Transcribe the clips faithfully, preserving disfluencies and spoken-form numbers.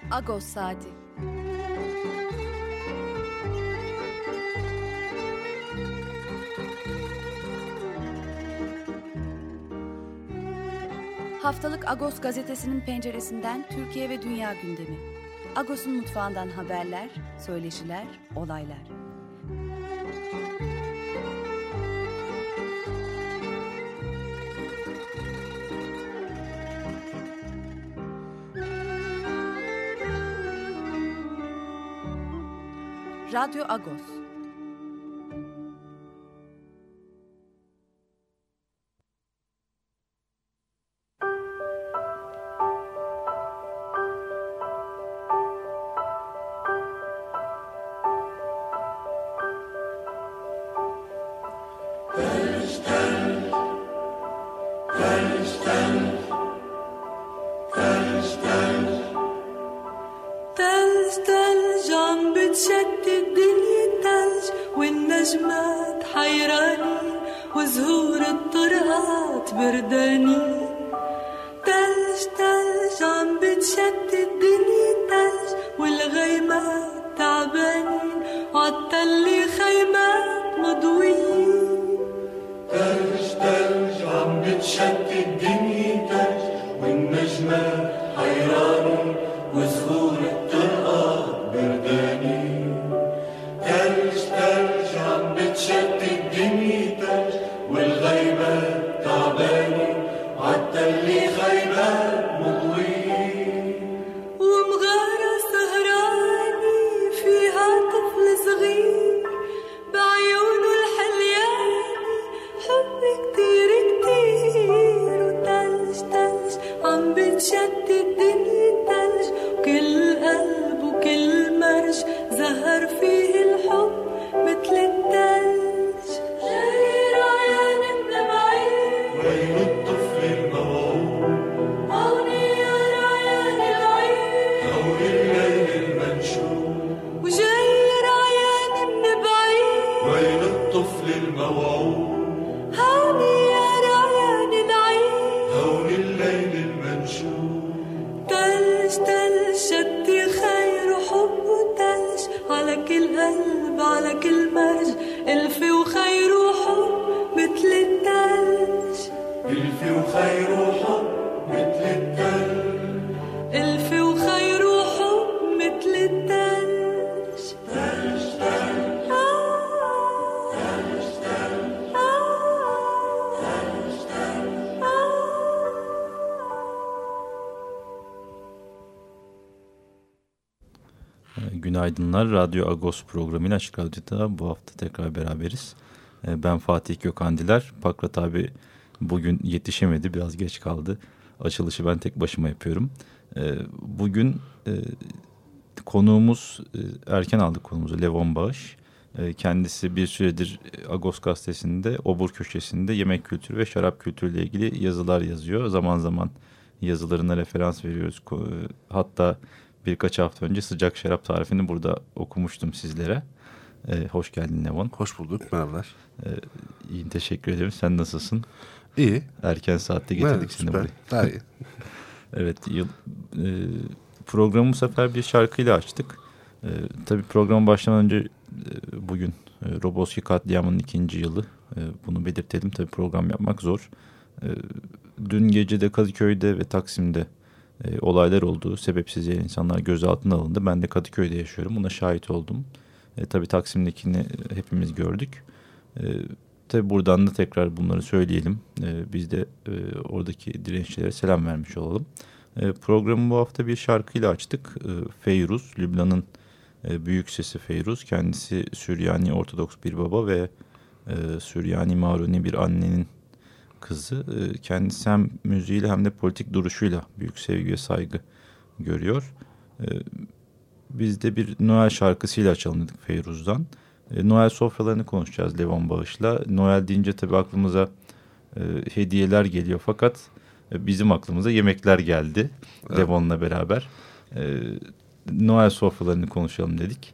Agos Saati. Haftalık Agos gazetesinin penceresinden Türkiye ve dünya gündemi. Agos'un mutfağından haberler, söyleşiler, olaylar. Radyo Agos. Günaydınlar. Radyo Agos programıyla Açık Radyo'da bu hafta tekrar beraberiz. Ben Fatih Gökhandiler. Pakrat abi bugün yetişemedi. Biraz geç kaldı. Açılışı ben tek başıma yapıyorum. Bugün konuğumuz, erken aldık konuğumuzu, Levon Bağış. Kendisi bir süredir Agos gazetesinde Obur köşesinde yemek kültürü ve şarap kültürüyle ilgili yazılar yazıyor. Zaman zaman yazılarına referans veriyoruz. Hatta birkaç hafta önce sıcak şarap tarifini burada okumuştum sizlere. Ee, hoş geldin Levon. Hoş bulduk, merhabalar. Ee, iyi, teşekkür ederim. Sen nasılsın? İyi. Erken saatte getirdik evet, seni süper. buraya. Daha iyi. Evet, yıl, e, programı bu sefer bir şarkıyla açtık. E, tabii programa başlamadan önce e, bugün e, Roboski katliamının ikinci yılı. E, bunu belirtelim. Tabii program yapmak zor. E, dün gece de Kadıköy'de ve Taksim'de E, olaylar oldu. Sebepsiz yere insanlar gözaltına alındı. Ben de Kadıköy'de yaşıyorum. Buna şahit oldum. E, tabii Taksim'dekini hepimiz gördük. E, tabii buradan da tekrar bunları söyleyelim. E, biz de e, oradaki direnişçilere selam vermiş olalım. E, programı bu hafta bir şarkıyla açtık. E, Feyruz, Lübnan'ın e, büyük sesi Feyruz. Kendisi Süryani Ortodoks bir baba ve e, Süryani Maruni bir annenin kızı. Kendisi hem müziğiyle hem de politik duruşuyla büyük sevgi ve saygı görüyor. Biz de bir Noel şarkısıyla açalım dedik Feyruz'dan. Noel sofralarını konuşacağız Levon Bağış'la. Noel deyince tabii aklımıza hediyeler geliyor fakat bizim aklımıza yemekler geldi evet. Levon'la beraber. Noel sofralarını konuşalım dedik.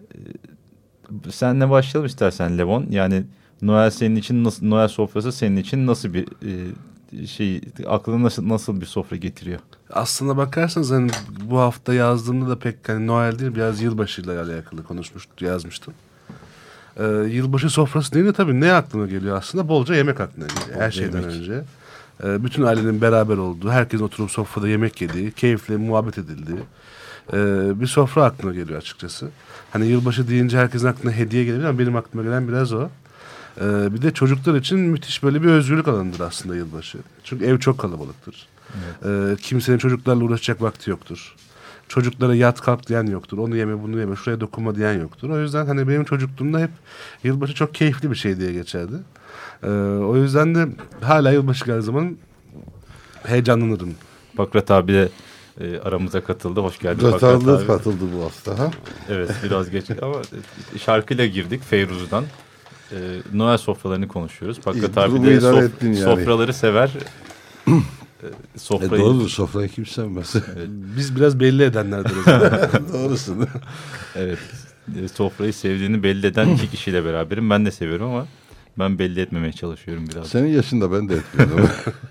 Senle başlayalım istersen Levon. Yani Noel senin için nasıl, Noel sofrası senin için nasıl bir e, şey aklına nasıl, nasıl bir sofra getiriyor? Aslına bakarsanız hani bu hafta yazdığımda da pek hani Noel değil, biraz yılbaşıyla alakalı konuşmuştum, yazmıştım. Ee, yılbaşı sofrası deyince tabii ne aklına geliyor aslında? Bolca yemek aklına geliyor. Bolca Her şeyden yemek. önce. Ee, bütün ailenin beraber olduğu, herkesin oturup sofrada yemek yediği, keyifle muhabbet edildiği ee, bir sofra aklına geliyor açıkçası. Hani yılbaşı deyince herkesin aklına hediye gelebilir ama benim aklıma gelen biraz o. Ee, bir de çocuklar için müthiş böyle bir özgürlük alanıdır aslında yılbaşı. Çünkü ev çok kalabalıktır. Evet. Ee, kimsenin çocuklarla uğraşacak vakti yoktur. Çocuklara yat kalk diyen yoktur. Onu yeme bunu yeme şuraya dokunma diyen yoktur. O yüzden hani benim çocukluğumda hep yılbaşı çok keyifli bir şey diye geçerdi. Ee, o yüzden de hala yılbaşı geldiği zaman heyecanlanırım. Bakrat abi de e, aramıza katıldı. Hoş geldin Bakrat abi. Katıldı bu hafta. Ha? Evet biraz geç ama şarkıyla girdik Feyruz'dan. E, Noel sofralarını konuşuyoruz. Bakrat abi de sof- yani. sofraları sever. Sofrayı... E doğrudur, sofrayı kim sevmez. Evet. Biz biraz belli edenlerdeniz. Doğrusun. Evet. Sofrayı sevdiğini belli eden iki kişiyle beraberim. Ben de seviyorum ama ben belli etmemeye çalışıyorum biraz. Senin yaşında ben de etmiyorum.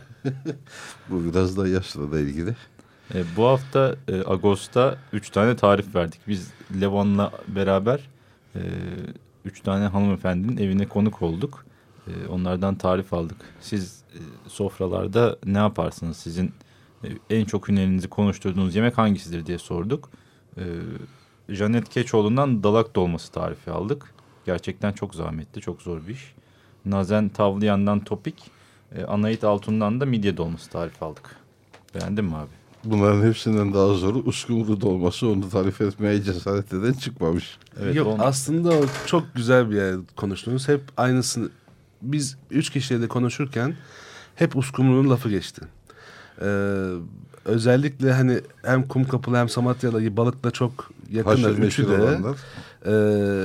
Bu biraz da yaşla da ilgili. E, bu hafta e, Ağustos'ta üç tane tarif verdik. Biz Levon'la beraber e, üç tane hanımefendinin evine konuk olduk. E, onlardan tarif aldık. Siz e, sofralarda ne yaparsınız? Sizin e, en çok hünerinizi konuşturduğunuz yemek hangisidir diye sorduk. E, Janet Keçoğlu'ndan dalak dolması tarifi aldık. Gerçekten çok zahmetli, çok zor bir iş. Nazen Tavlayan'dan topik, e, Anait Altun'dan da midye dolması tarifi aldık. Beğendin mi abi? Bunların hepsinden daha zoru uskumru dolması, onu tarif etmeye cesaret eden çıkmamış. Evet, Yok on... aslında o çok güzel bir yer konuştunuz. Hep aynısını biz üç kişiyle de konuşurken hep uskumrunun lafı geçti. Ee, özellikle hani hem Kumkapılı hem Samatya'da balıkla çok yakınlar üçü de. Ee,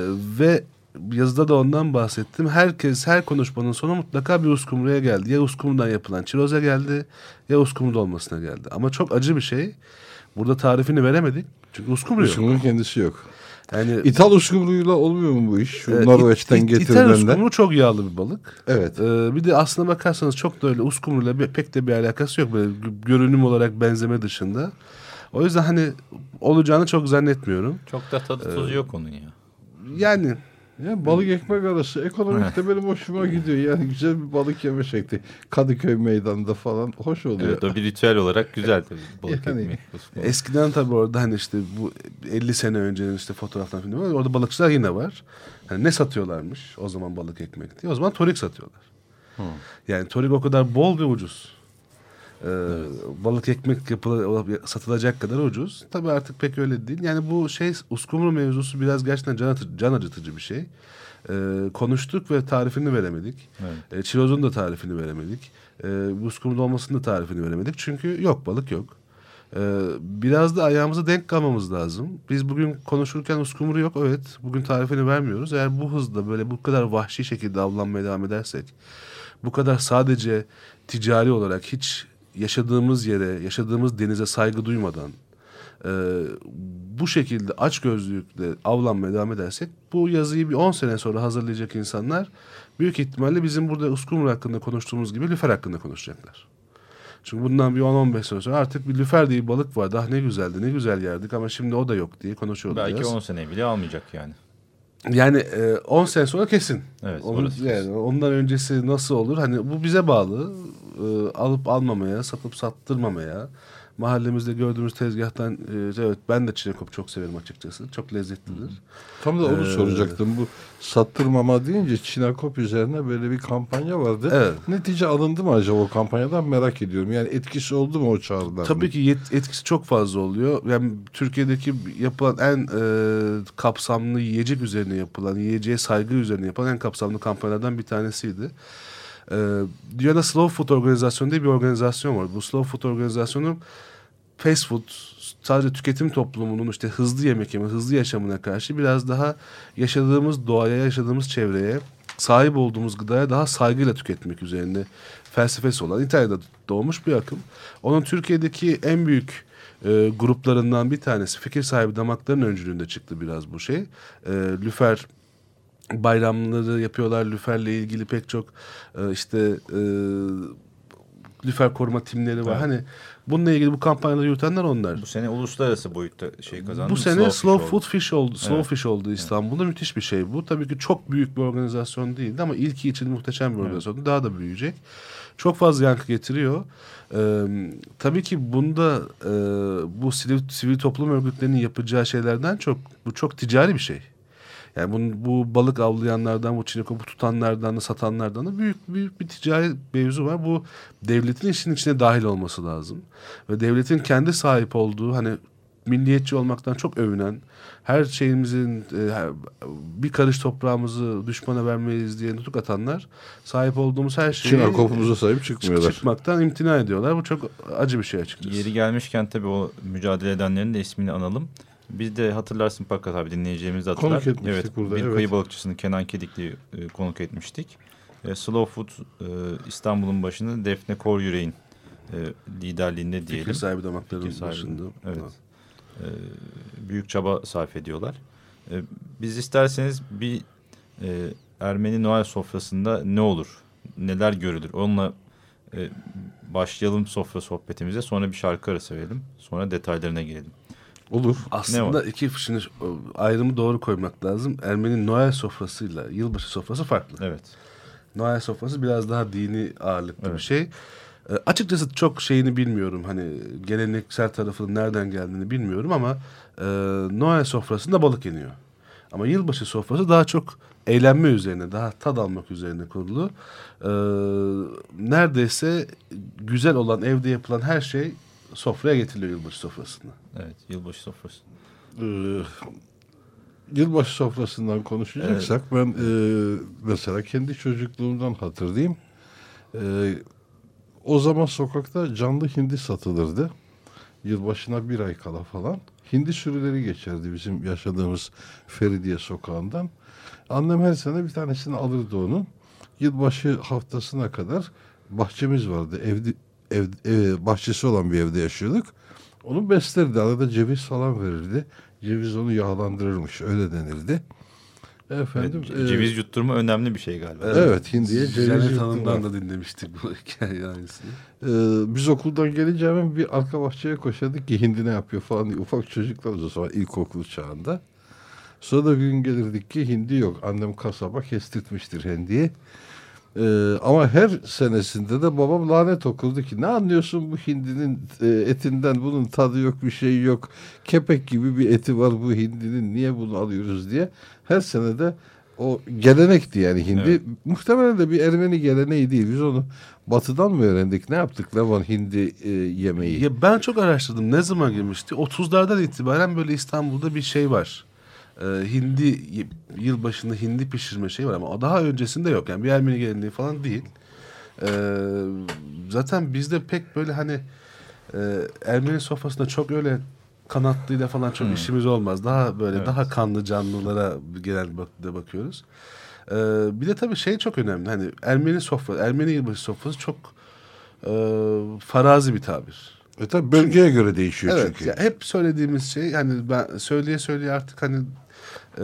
ve yazıda da ondan bahsettim. Herkes her konuşmanın sonu mutlaka bir uskumruya geldi. Ya uskumrudan yapılan çiroza geldi ya uskumru dolmasına geldi. Ama çok acı bir şey. Burada tarifini veremedik. Çünkü uskumru yok. Uskumrunun kendisi yok. Yani İthal uskumruyla olmuyor mu bu iş? Şu e, Norveç'ten it, getirilenler. İthal uskumru çok yağlı bir balık. Evet. Ee, bir de aslına bakarsanız çok da öyle uskumruyla bir, pek de bir alakası yok. Böyle görünüm olarak benzeme dışında. O yüzden hani olacağını çok zannetmiyorum. Çok da tadı tuzu ee, yok onun ya. Yani... Ya balık ekmek arası ekonomikte benim hoşuma gidiyor. Yani güzel bir balık yeme şekli. Kadıköy meydanında falan hoş oluyor. Evet, o bir ritüel olarak güzel tabii balık yani, ekmeği. Eskiden tabii orada hani işte bu elli sene öncenin işte fotoğraflar falan var. Orada balıkçılar yine var. Hani ne satıyorlarmış o zaman balık ekmek diye. O zaman torik satıyorlar. Hmm. Yani torik o kadar bol ve ucuz. Ee, evet. Balık ekmek yapıla, satılacak kadar ucuz. Tabii artık pek öyle değil. Yani bu şey uskumru mevzusu biraz gerçekten can, atı, can acıtıcı bir şey. Ee, konuştuk ve tarifini veremedik. Evet. Ee, çirozun da tarifini veremedik. Ee, uskumru dolmasının da tarifini veremedik. Çünkü yok balık yok. Ee, biraz da ayağımıza denk kalmamız lazım. Biz bugün konuşurken uskumru yok. Evet bugün tarifini vermiyoruz. Eğer bu hızda böyle bu kadar vahşi şekilde avlanmaya devam edersek, bu kadar sadece ticari olarak hiç yaşadığımız yere, yaşadığımız denize saygı duymadan e, bu şekilde açgözlülükle avlanmaya devam edersek bu yazıyı bir on sene sonra hazırlayacak insanlar büyük ihtimalle bizim burada uskumru hakkında konuştuğumuz gibi lüfer hakkında konuşacaklar. Çünkü bundan bir on on beş sene sonra artık bir lüfer diye bir balık vardı. Ah ne güzeldi, ne güzel yerdik ama şimdi o da yok diye konuşuyorlar. Belki on sene bile almayacak yani. Yani on e, sene sonra kesin. Evet, Onun, yani ondan öncesi nasıl olur? Hani bu bize bağlı. E, alıp almamaya, satıp sattırmamaya. Mahallemizde gördüğümüz tezgahtan e, evet ben de çinekop çok severim açıkçası. Çok lezzetlidir. Tam da onu ee, soracaktım. Bu sattırmama deyince çinekop üzerine böyle bir kampanya vardı. Evet. Netice alındı mı acaba o kampanyadan merak ediyorum. Yani etkisi oldu mu o çağrıdan? Tabii ki yet- etkisi çok fazla oluyor. Yani Türkiye'deki yapılan en e, kapsamlı yiyecek üzerine yapılan, yiyeceğe saygı üzerine yapılan en kapsamlı kampanyalardan bir tanesiydi. Ee, Dünyada Slow Food Organizasyonu diye bir organizasyon var. Bu Slow Food Organizasyonu fast food, sadece tüketim toplumunun işte hızlı yemek yeme, hızlı yaşamına karşı biraz daha yaşadığımız doğaya, yaşadığımız çevreye, sahip olduğumuz gıdaya daha saygıyla tüketmek üzerine felsefesi olan İtalya'da doğmuş bir akım. Onun Türkiye'deki en büyük e, gruplarından bir tanesi Fikir Sahibi Damakların öncülüğünde çıktı biraz bu şey. E, Lüfer bayramları yapıyorlar. Lüfer'le ilgili pek çok e, işte e, lüfer koruma timleri var. Evet. Hani bununla ilgili bu kampanyaları yürütenler onlar. Bu sene uluslararası boyutta şey kazandı. Bu sene Slow Fish Food Fish oldu. Slow Evet. Fish oldu İstanbul'da. Evet. Müthiş bir şey bu. Tabii ki çok büyük bir organizasyon değildi ama ilki için muhteşem bir organizasyon. Evet. Daha da büyüyecek. Çok fazla yankı getiriyor. Ee, tabii ki bunda e, bu sivil, sivil toplum örgütlerinin yapacağı şeylerden çok bu çok ticari bir şey. Yani bunun, bu balık avlayanlardan, bu çinekop'u tutanlardan da satanlardan da büyük, büyük bir ticari mevzu var. Bu devletin işin içine dahil olması lazım. Ve devletin kendi sahip olduğu, hani milliyetçi olmaktan çok övünen, her şeyimizin e, bir karış toprağımızı düşmana vermeyiz diye nutuk atanlar, sahip olduğumuz her şeyi çinekop'umuza sahip çıkmıyorlar. Çıkmaktan imtina ediyorlar. Bu çok acı bir şey açıkçası. Yeri gelmişken tabii o mücadele edenlerin de ismini analım. Biz de hatırlarsın Pakat abi, dinleyeceğimiz de hatırlar. Konuk etmiştik evet, burada. Bir evet. kıyı balıkçısını Kenan Kedikli'yi e, konuk etmiştik. E, Slow Food e, İstanbul'un başını Defne Koryürek'in e, liderliğinde diyelim. Fikir sahibi damakların Fikir sahibi. başında. Evet. E, büyük çaba sarf ediyorlar. E, biz isterseniz bir e, Ermeni Noel sofrasında ne olur? Neler görülür? Onunla e, başlayalım sofra sohbetimize. Sonra bir şarkı arası verelim. Sonra detaylarına girelim. Olur. Aslında iki şimdi ayrımı doğru koymak lazım. Ermeni Noel sofrasıyla yılbaşı sofrası farklı. Evet. Noel sofrası biraz daha dini ağırlıklı Evet. bir şey. E, açıkçası çok şeyini bilmiyorum. Hani geleneksel tarafının nereden geldiğini bilmiyorum ama e, Noel sofrasında balık yeniyor. Ama yılbaşı sofrası daha çok eğlenme üzerine, daha tad almak üzerine kurulu. E, neredeyse güzel olan, evde yapılan her şey sofraya getiriliyor yılbaşı sofrasında. Evet, yılbaşı sofrası. Ee, yılbaşı sofrasından konuşacaksak evet. ben e, mesela kendi çocukluğumdan hatırlayayım. E, o zaman sokakta canlı hindi satılırdı. Yılbaşına bir ay kala falan. Hindi sürüleri geçerdi bizim yaşadığımız Feridiye sokağından. Annem her sene bir tanesini alırdı onun. Yılbaşı haftasına kadar bahçemiz vardı. Evde, ev, ev, bahçesi olan bir evde yaşıyorduk. Onu beslerdi. Arada ceviz falan verirdi. Ceviz onu yağlandırırmış. Öyle denirdi. Efendim, evet, e, ceviz yutturma önemli bir şey galiba. Evet, evet hindiye ceviz Cennet yutturma. Hanım'dan da dinlemiştik bu hikaye aynısını. Ee, biz okuldan gelince hemen bir arka bahçeye koşardık ki hindi ne yapıyor falan diye. Ufak çocuklarız o zaman ilkokul çağında. Sonra da bir gün gelirdik ki hindi yok. Annem kasaba kestirtmiştir hindiyi. Ee, ama her senesinde de babam lanet okurdu ki ne anlıyorsun bu hindinin e, etinden, bunun tadı yok, bir şey yok. Kepek gibi bir eti var bu hindinin, niye bunu alıyoruz diye. Her sene de o gelenekti yani hindi. Evet. Muhtemelen de bir Ermeni geleneği değil. Biz onu batıdan mı öğrendik? Ne yaptık Levan hindi e, yemeği? Ya ben çok araştırdım. Ne zaman girmişti? otuzlardan itibaren böyle İstanbul'da bir şey var. Ee, hindi yılbaşında hindi pişirme şeyi var ama daha öncesinde yok. Yani bir Ermeni geleneği falan değil. Ee, zaten bizde pek böyle hani e, Ermeni sofrasında çok öyle kanatlıyla falan çok hmm. işimiz olmaz. Daha böyle evet. daha kanlı canlılara genel bak- bakıyoruz. Ee, bir de tabii şey çok önemli. Hani Ermeni sofrası, Ermeni yılbaşı sofrası çok e, farazi bir tabir. E tabii bölgeye göre değişiyor evet, çünkü. Yani hep söylediğimiz şey hani ben söyleye söyleye artık hani e,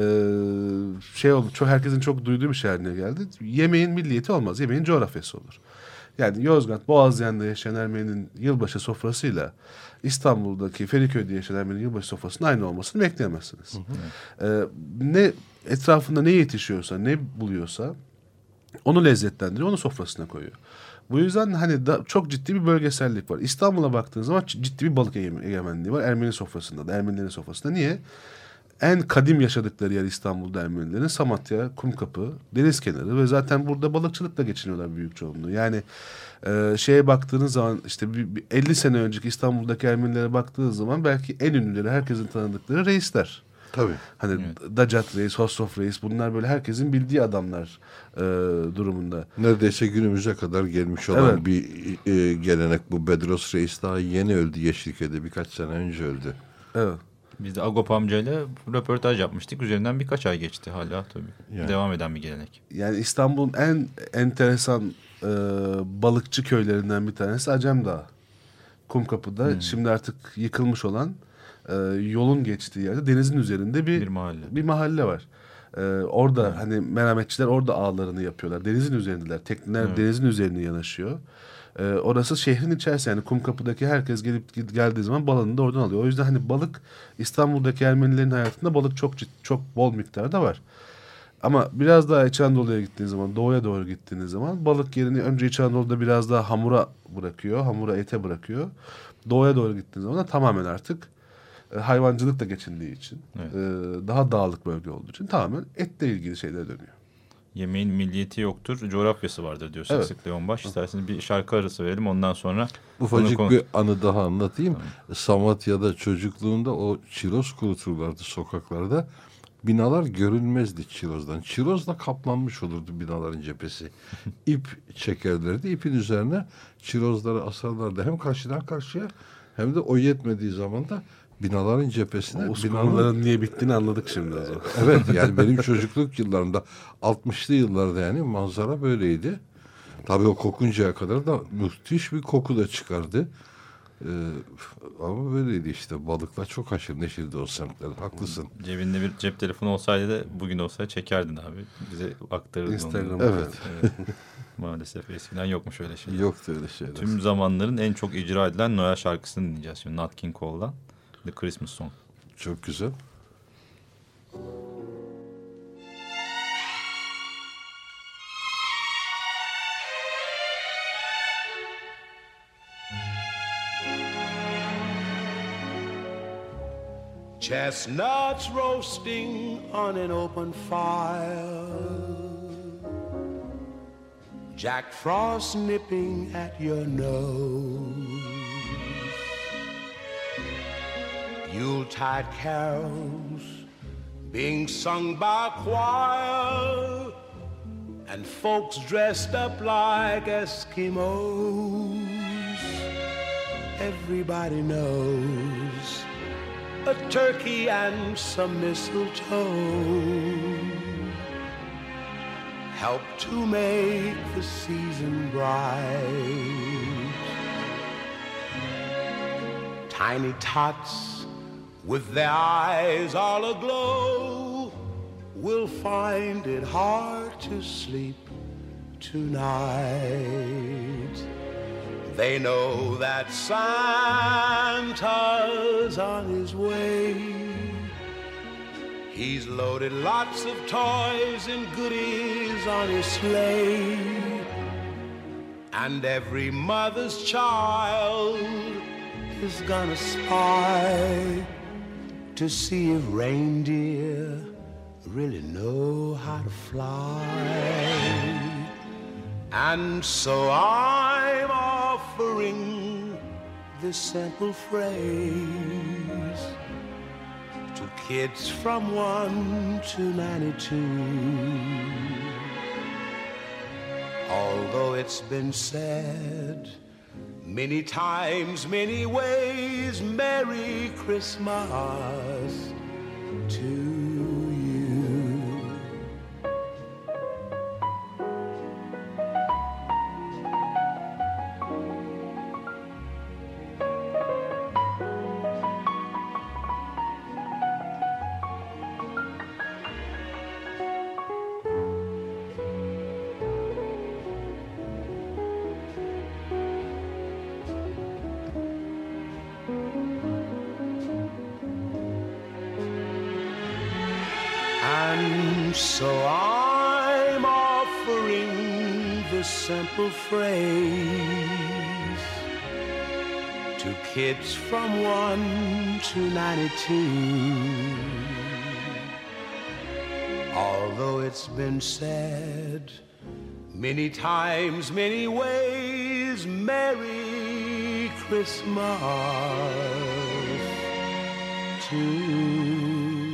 şey oldu. Çok herkesin çok duyduğu bir şey haline geldi. Yemeğin milliyeti olmaz. Yemeğin coğrafyası olur. Yani Yozgat, Boğaziyen'de yaşayan Ermeni'nin yılbaşı sofrasıyla İstanbul'daki Feriköy'de yaşayan Ermeni'nin yılbaşı sofrasının aynı olmasını bekleyemezsiniz. Hı hı. Ee, ne etrafında ne yetişiyorsa, ne buluyorsa onu lezzetlendiriyor, onu sofrasına koyuyor. Bu yüzden hani da, çok ciddi bir bölgesellik var. İstanbul'a baktığınız zaman ciddi bir balık egemenliği var Ermeni sofrasında da, Ermenilerin sofrasında. Niye? En kadim yaşadıkları yer İstanbul'da Ermenilerin Samatya, Kumkapı, deniz kenarı ve zaten burada balıkçılıkla geçiniyorlar büyük çoğunluğu. Yani e, şeye baktığınız zaman işte bir, bir elli sene önceki İstanbul'daki Ermenilere baktığınız zaman belki en ünlüleri, herkesin tanıdıkları reisler. Tabii. Hani evet. Dacat Reis, Hossof Reis, bunlar böyle herkesin bildiği adamlar e, durumunda. Neredeyse günümüze kadar gelmiş olan evet. bir e, gelenek bu. Bedros Reis daha yeni öldü Yeşilköy'de, birkaç sene önce öldü. Evet. Biz de Agop amcayla röportaj yapmıştık. Üzerinden birkaç ay geçti hala tabii. Yani. Devam eden bir gelenek. Yani İstanbul'un en enteresan e, balıkçı köylerinden bir tanesi Acem Dağı. Kumkapı'da hmm. şimdi artık yıkılmış olan e, yolun geçtiği yerde denizin üzerinde bir, bir mahalle. Bir mahalle var. Ee, orada evet. hani merhametçiler orada ağlarını yapıyorlar. Denizin üzerindeler. Tekneler evet. denizin üzerine yanaşıyor. Ee, orası şehrin içerisi, yani Kumkapı'daki herkes gelip geldiği zaman balığını da oradan alıyor. O yüzden hani balık, İstanbul'daki Ermenilerin hayatında balık çok çok bol miktarda var. Ama biraz daha İç Anadolu'ya gittiğiniz zaman, doğuya doğru gittiğiniz zaman balık yerini önce İç Anadolu'da biraz daha hamura bırakıyor. Hamura, ete bırakıyor. Doğuya doğru gittiğiniz zaman da tamamen artık e, hayvancılıkla geçindiği için, evet. e, daha dağlık bölge olduğu için tamamen etle ilgili şeylere dönüyor. Yemeğin milliyeti yoktur, coğrafyası vardır diyor evet. Sık Leonbaş. İsterseniz bir şarkı arası verelim, ondan sonra... Ufacık konu... bir anı daha anlatayım. Tamam. Samatya'da çocukluğunda o çiroz kuruturlardı sokaklarda. Binalar görünmezdi çirozdan. Çirozla kaplanmış olurdu binaların cephesi. İp çekerlerdi. İpin üzerine çirozları asarlardı. Hem karşıdan karşıya hem de o yetmediği zaman da binaların cephesine. Osmanlıların binaların... niye bittiğini anladık şimdi. O zaman. Evet, yani benim çocukluk yıllarımda altmışlı yıllarda yani manzara böyleydi. Tabii o kokuncaya kadar da müthiş bir koku da çıkardı. Ee, ama böyleydi işte, balıklar çok haşır neşirdi o semtler, haklısın. Cebinde bir cep telefonu olsaydı da bugün olsa çekerdin abi, bize aktarırdın Instagram'da. Evet. evet. Maalesef eskiden yokmuş öyle şeyler. Yoktu öyle şeyler. Tüm zamanların en çok icra edilen Noel şarkısını dinleyeceğiz şimdi, Nat King Cole'dan The Christmas Song. Çok güzel. Chestnuts roasting on an open fire, Jack Frost nipping at your nose, Yuletide carols being sung by choir, and folks dressed up like Eskimos. Everybody knows a turkey and some mistletoe help to make the season bright. Tiny tots with their eyes all aglow will find it hard to sleep tonight. They know that Santa's on his way. He's loaded lots of toys and goodies on his sleigh. And every mother's child is gonna spy to see if reindeer really know how to fly. And so I'm offering this simple phrase to kids from one to ninety-two. Although it's been said many times, many ways, Merry Christmas to you. So I'm offering this simple phrase to kids from one to ninety-two. Although it's been said many times, many ways, Merry Christmas to you.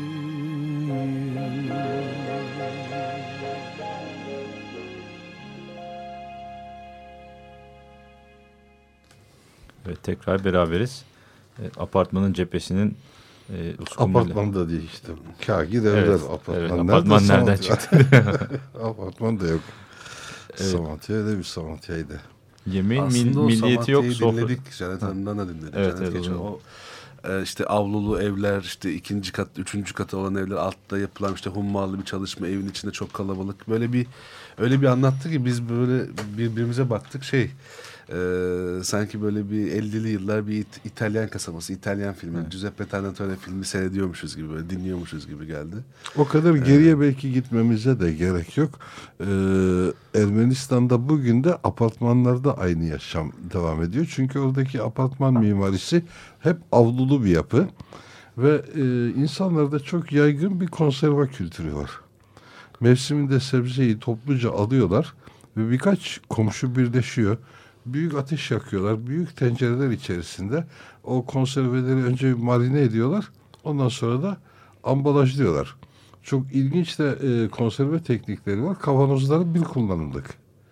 Evet, tekrar beraberiz. E, apartmanın cephesinin e, apartman da değil işte. Kâgi devler evet, apartman. Evet, apartman nereden, nereden çıktı? Apartman da yok. Evet. Samatya'ydı bir Samatya'ydı. Yemeğin mil, milliyeti yok. Aslında o Samatya'yı dinledik. Janet Hanım'dan da dinledik. Evet, Janet evet, o Ee, işte avlulu evler, işte ikinci kat, üçüncü katı olan evler, altta yapılan işte hummalı bir çalışma, evin içinde çok kalabalık. Böyle bir öyle bir anlattı ki biz böyle birbirimize baktık, şey e, sanki böyle bir ellili yıllar bir İt- İtalyan kasabası, İtalyan filmi, evet. Giuseppe Tornatore filmi seyrediyormuşuz gibi, böyle dinliyormuşuz gibi geldi. O kadar geriye ee, belki gitmemize de gerek yok. Ee, Ermenistan'da bugün de apartmanlarda aynı yaşam devam ediyor. Çünkü oradaki apartman mimarisi hep avlulu bir yapı ve e, insanlarda çok yaygın bir konserve kültürü var. Mevsiminde sebzeyi topluca alıyorlar ve birkaç komşu birleşiyor. Büyük ateş yakıyorlar. Büyük tencereler içerisinde o konserveleri önce bir marine ediyorlar. Ondan sonra da ambalajlıyorlar. Çok ilginç de e, konserve teknikleri var. Kavanozları bir kullanımlık.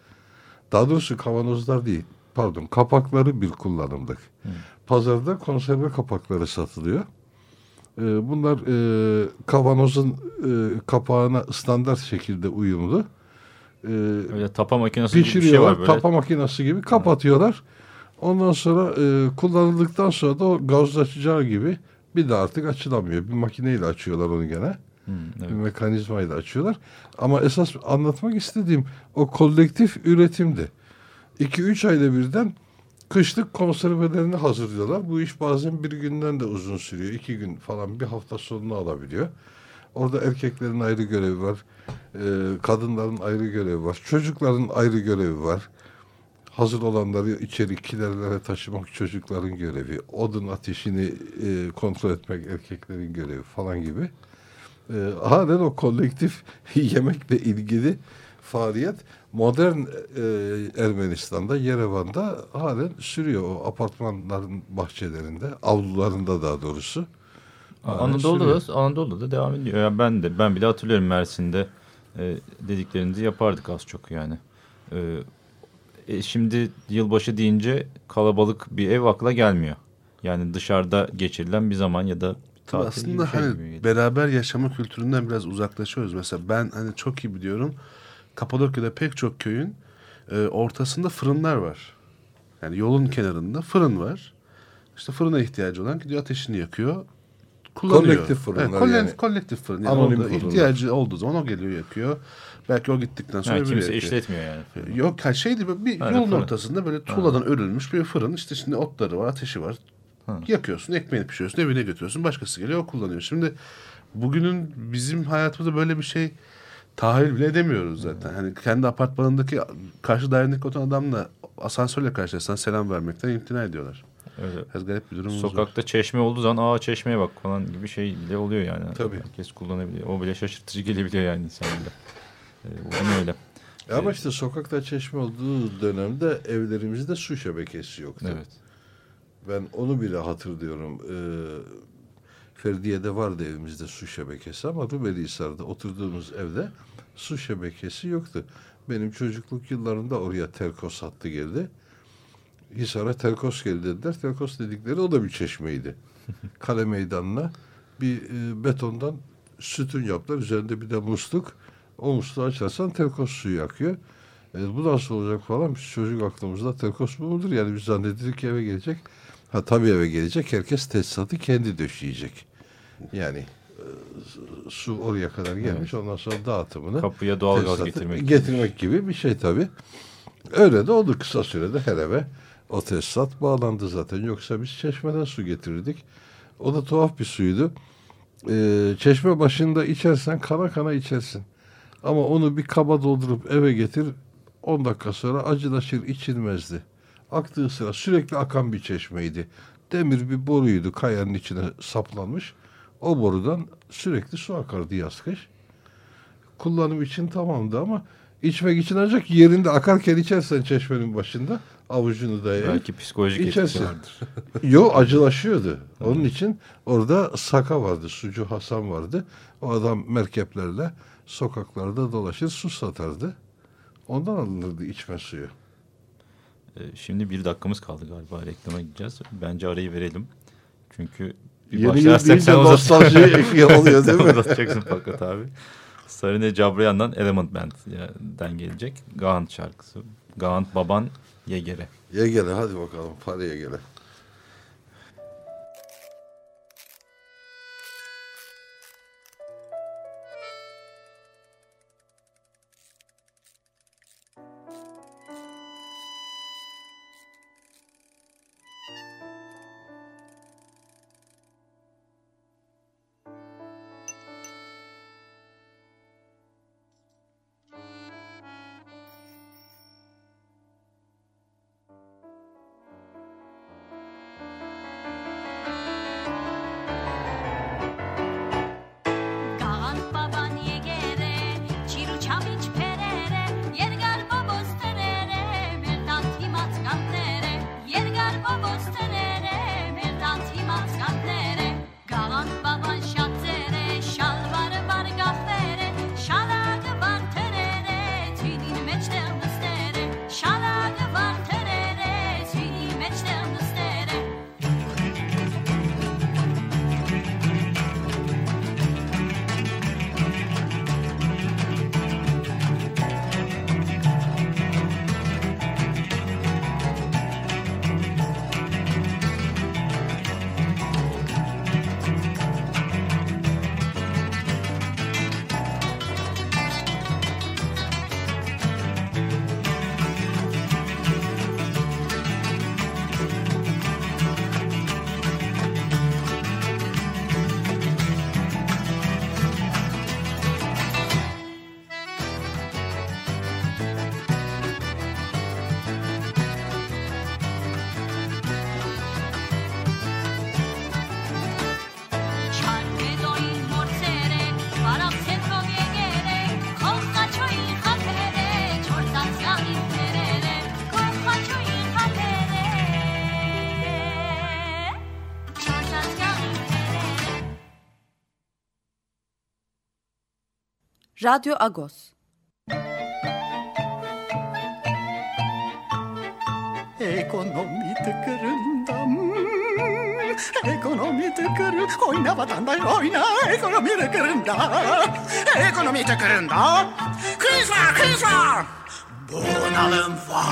Daha doğrusu kavanozlar değil. Pardon, kapakları bir kullanımlık. Hmm. Pazarda konserve kapakları satılıyor. E, bunlar e, kavanozun e, kapağına standart şekilde uyumlu. E, Öyle tapa makinesi gibi bir şey var böyle. Tapa makinesi gibi kapatıyorlar. Ondan sonra e, kullanıldıktan sonra da o gazlaşacağı gibi bir de artık açılamıyor. Bir makineyle açıyorlar onu gene. Hmm, evet. Bir mekanizmayla açıyorlar. Ama esas anlatmak istediğim o kolektif üretimdi. iki üç ayda birden kışlık konservelerini hazırlıyorlar. Bu iş bazen bir günden de uzun sürüyor. iki gün falan, bir hafta sonunu alabiliyor. Orada erkeklerin ayrı görevi var. E, kadınların ayrı görevi var. Çocukların ayrı görevi var. Hazır olanları içeri kilerlere taşımak çocukların görevi. Odun ateşini e, kontrol etmek erkeklerin görevi falan gibi. E, halen o kolektif yemekle ilgili faaliyet modern e, Ermenistan'da, Yerevan'da halen sürüyor. O apartmanların bahçelerinde, avlularında daha doğrusu. Anadolu'da da, Anadolu'da da devam ediyor. Yani ben de ben bile hatırlıyorum Mersin'de e, dediklerinizi yapardık az çok yani. E, e, şimdi yılbaşı deyince kalabalık bir ev akla gelmiyor. Yani dışarıda geçirilen bir zaman ya da tatil aslında gibi şey hani gibi. Beraber yaşama kültüründen biraz uzaklaşıyoruz. Mesela ben hani çok iyi biliyorum. Kapadokya'da pek çok köyün e, ortasında fırınlar var. Yani yolun kenarında fırın var. İşte fırına ihtiyacı olan gidiyor, ateşini yakıyor, kullanıyor. Kolektif fırınlar evet, kolektif, yani. Kolektif fırın. Yani Anonim orada ihtiyacı olduğu zaman o geliyor, yakıyor. Belki o gittikten sonra yani öbürü kimse yakıyor. işletmiyor yani. Yok, her şeydi bir yani yolun fırın. ortasında böyle tuğladan ha. örülmüş bir fırın. İşte şimdi otları var, ateşi var. Ha. Yakıyorsun, ekmeğini pişiriyorsun, evine götürüyorsun. Başkası geliyor, o kullanıyor. Şimdi bugünün bizim hayatımızda böyle bir şey tahayyül bile edemiyoruz zaten. Hani kendi apartmanındaki karşı dairendeki oturan adamla asansörle karşılaşsan selam vermekten imtina ediyorlar. Öyle. Biraz garip bir durumumuz Sokakta var. Çeşme olduğu zaman aa çeşmeye bak falan gibi şey bile oluyor yani. Tabii. Herkes kullanabiliyor. O bile şaşırtıcı gelebiliyor yani insanlara. Ee, öyle. Ama işte sokakta çeşme olduğu dönemde evlerimizde su şebekesi yoktu. Evet. Ben onu bile hatırlıyorum. Ee, Ferdiye'de vardı evimizde su şebekesi ama Rumelihisar'da oturduğumuz evde su şebekesi yoktu. Benim çocukluk yıllarında oraya terkos hattı geldi. Hisar'a terkos geldi dediler. Terkos dedikleri o da bir çeşmeydi. Kale meydanına bir e, betondan sütun yaptılar. Üzerinde bir de musluk. O musluğu açarsan terkos suyu akıyor. E, bu nasıl olacak falan. Biz çocuk aklımızda terkos mu olur? Yani biz zannedildik ki eve gelecek. Ha tabii eve gelecek. Herkes tesisatı kendi döşeyecek. Yani e, su oraya kadar gelmiş. Evet. Ondan sonra dağıtımını kapıya doğalgaz getirmek getirmek gibi. gibi bir şey tabii. Öyle de oldu kısa sürede her eve. O tesisat bağlandı zaten. Yoksa biz çeşmeden su getirirdik. O da tuhaf bir suydu. Ee, çeşme başında içersen kana kana içersin. Ama onu bir kaba doldurup eve getir. on dakika sonra acılaşır, içilmezdi. Aktığı sıra sürekli akan bir çeşmeydi. Demir bir boruydu, kayanın içine saplanmış. O borudan sürekli su akardı yaz kış. Kullanım için tamamdı ama içmek için ancak yerinde akarken içersen çeşmenin başında avucunu dayayıp belki psikolojik etkisi vardır. Yo, acılaşıyordu. Onun için orada Saka vardı, Sucu Hasan vardı. O adam merkeplerle sokaklarda dolaşır, su satardı. Ondan alınırdı içme suyu. Şimdi bir dakikamız kaldı galiba, reklama gideceğiz. Bence arayı verelim. Çünkü bir yeni başlarsak sen nostalji oluyor değil mi? Uzatacaksın fakat abi. Sarine Cabrayan'dan Element Band'den gelecek. Gağant şarkısı. Gağant baban Yegere. Yegere hadi bakalım. Fare Yegere. Radyo Agos. Ekonomi tıkırından, ekonomi tıkırın, oyna vatandaş oyna, ekonomi tıkırında, ekonomi tıkırında, kriz var, kriz var, bunalım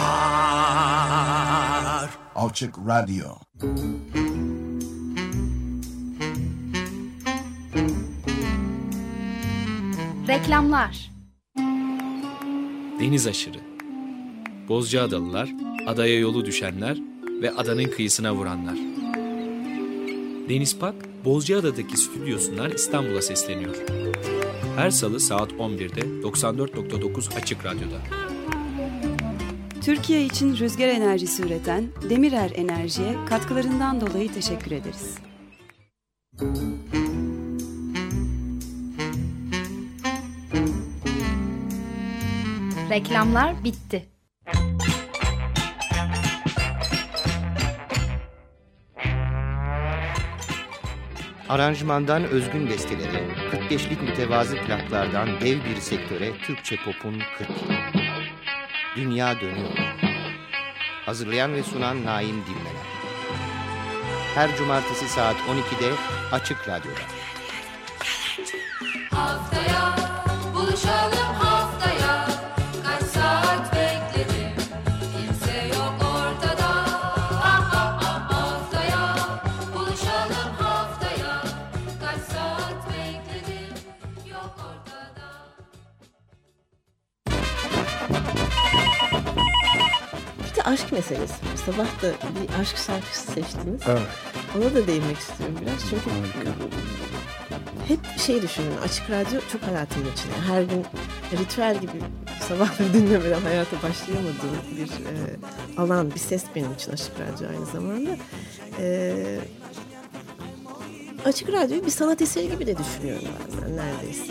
var. Açık Radyo. Reklamlar. Deniz aşırı. Bozcaadalılar, adaya yolu düşenler ve adanın kıyısına vuranlar. Deniz Pak, Bozcaada'daki stüdyosundan İstanbul'a sesleniyor. Her salı saat on birde doksan dört nokta dokuz Açık Radyo'da. Türkiye için rüzgar enerjisi üreten Demirer Enerji'ye katkılarından dolayı teşekkür ederiz. Reklamlar bitti. Aranjmandan özgün bestelere, kırk beşlik mütevazı plaklardan dev bir sektöre Türkçe pop'un kırk yılı. Dünya dönüyor. Hazırlayan ve sunan Naim Dilmeler. Her cumartesi saat on ikide Açık Radyo'da. Haftaya buluşalım haftaya. Kaç saat bekledim, kimse yok ortada. Ah ah ah haftaya buluşalım haftaya. Kaç saat bekledim, yok ortada. İşte aşk meselesi. Sabah da bir aşk şarkısı seçtiniz. Evet. Ona da değinmek istiyorum biraz. Çünkü hep şey düşünün. Açık Radyo çok hayatımın içinde. Her gün ritüel gibi sabahları dinlemeden hayata başlayamadığım bir e, alan, bir ses benim için Açık Radyo aynı zamanda. E, Açık Radyo'yu bir sanat eseri gibi de düşünüyorum bazen neredeyse.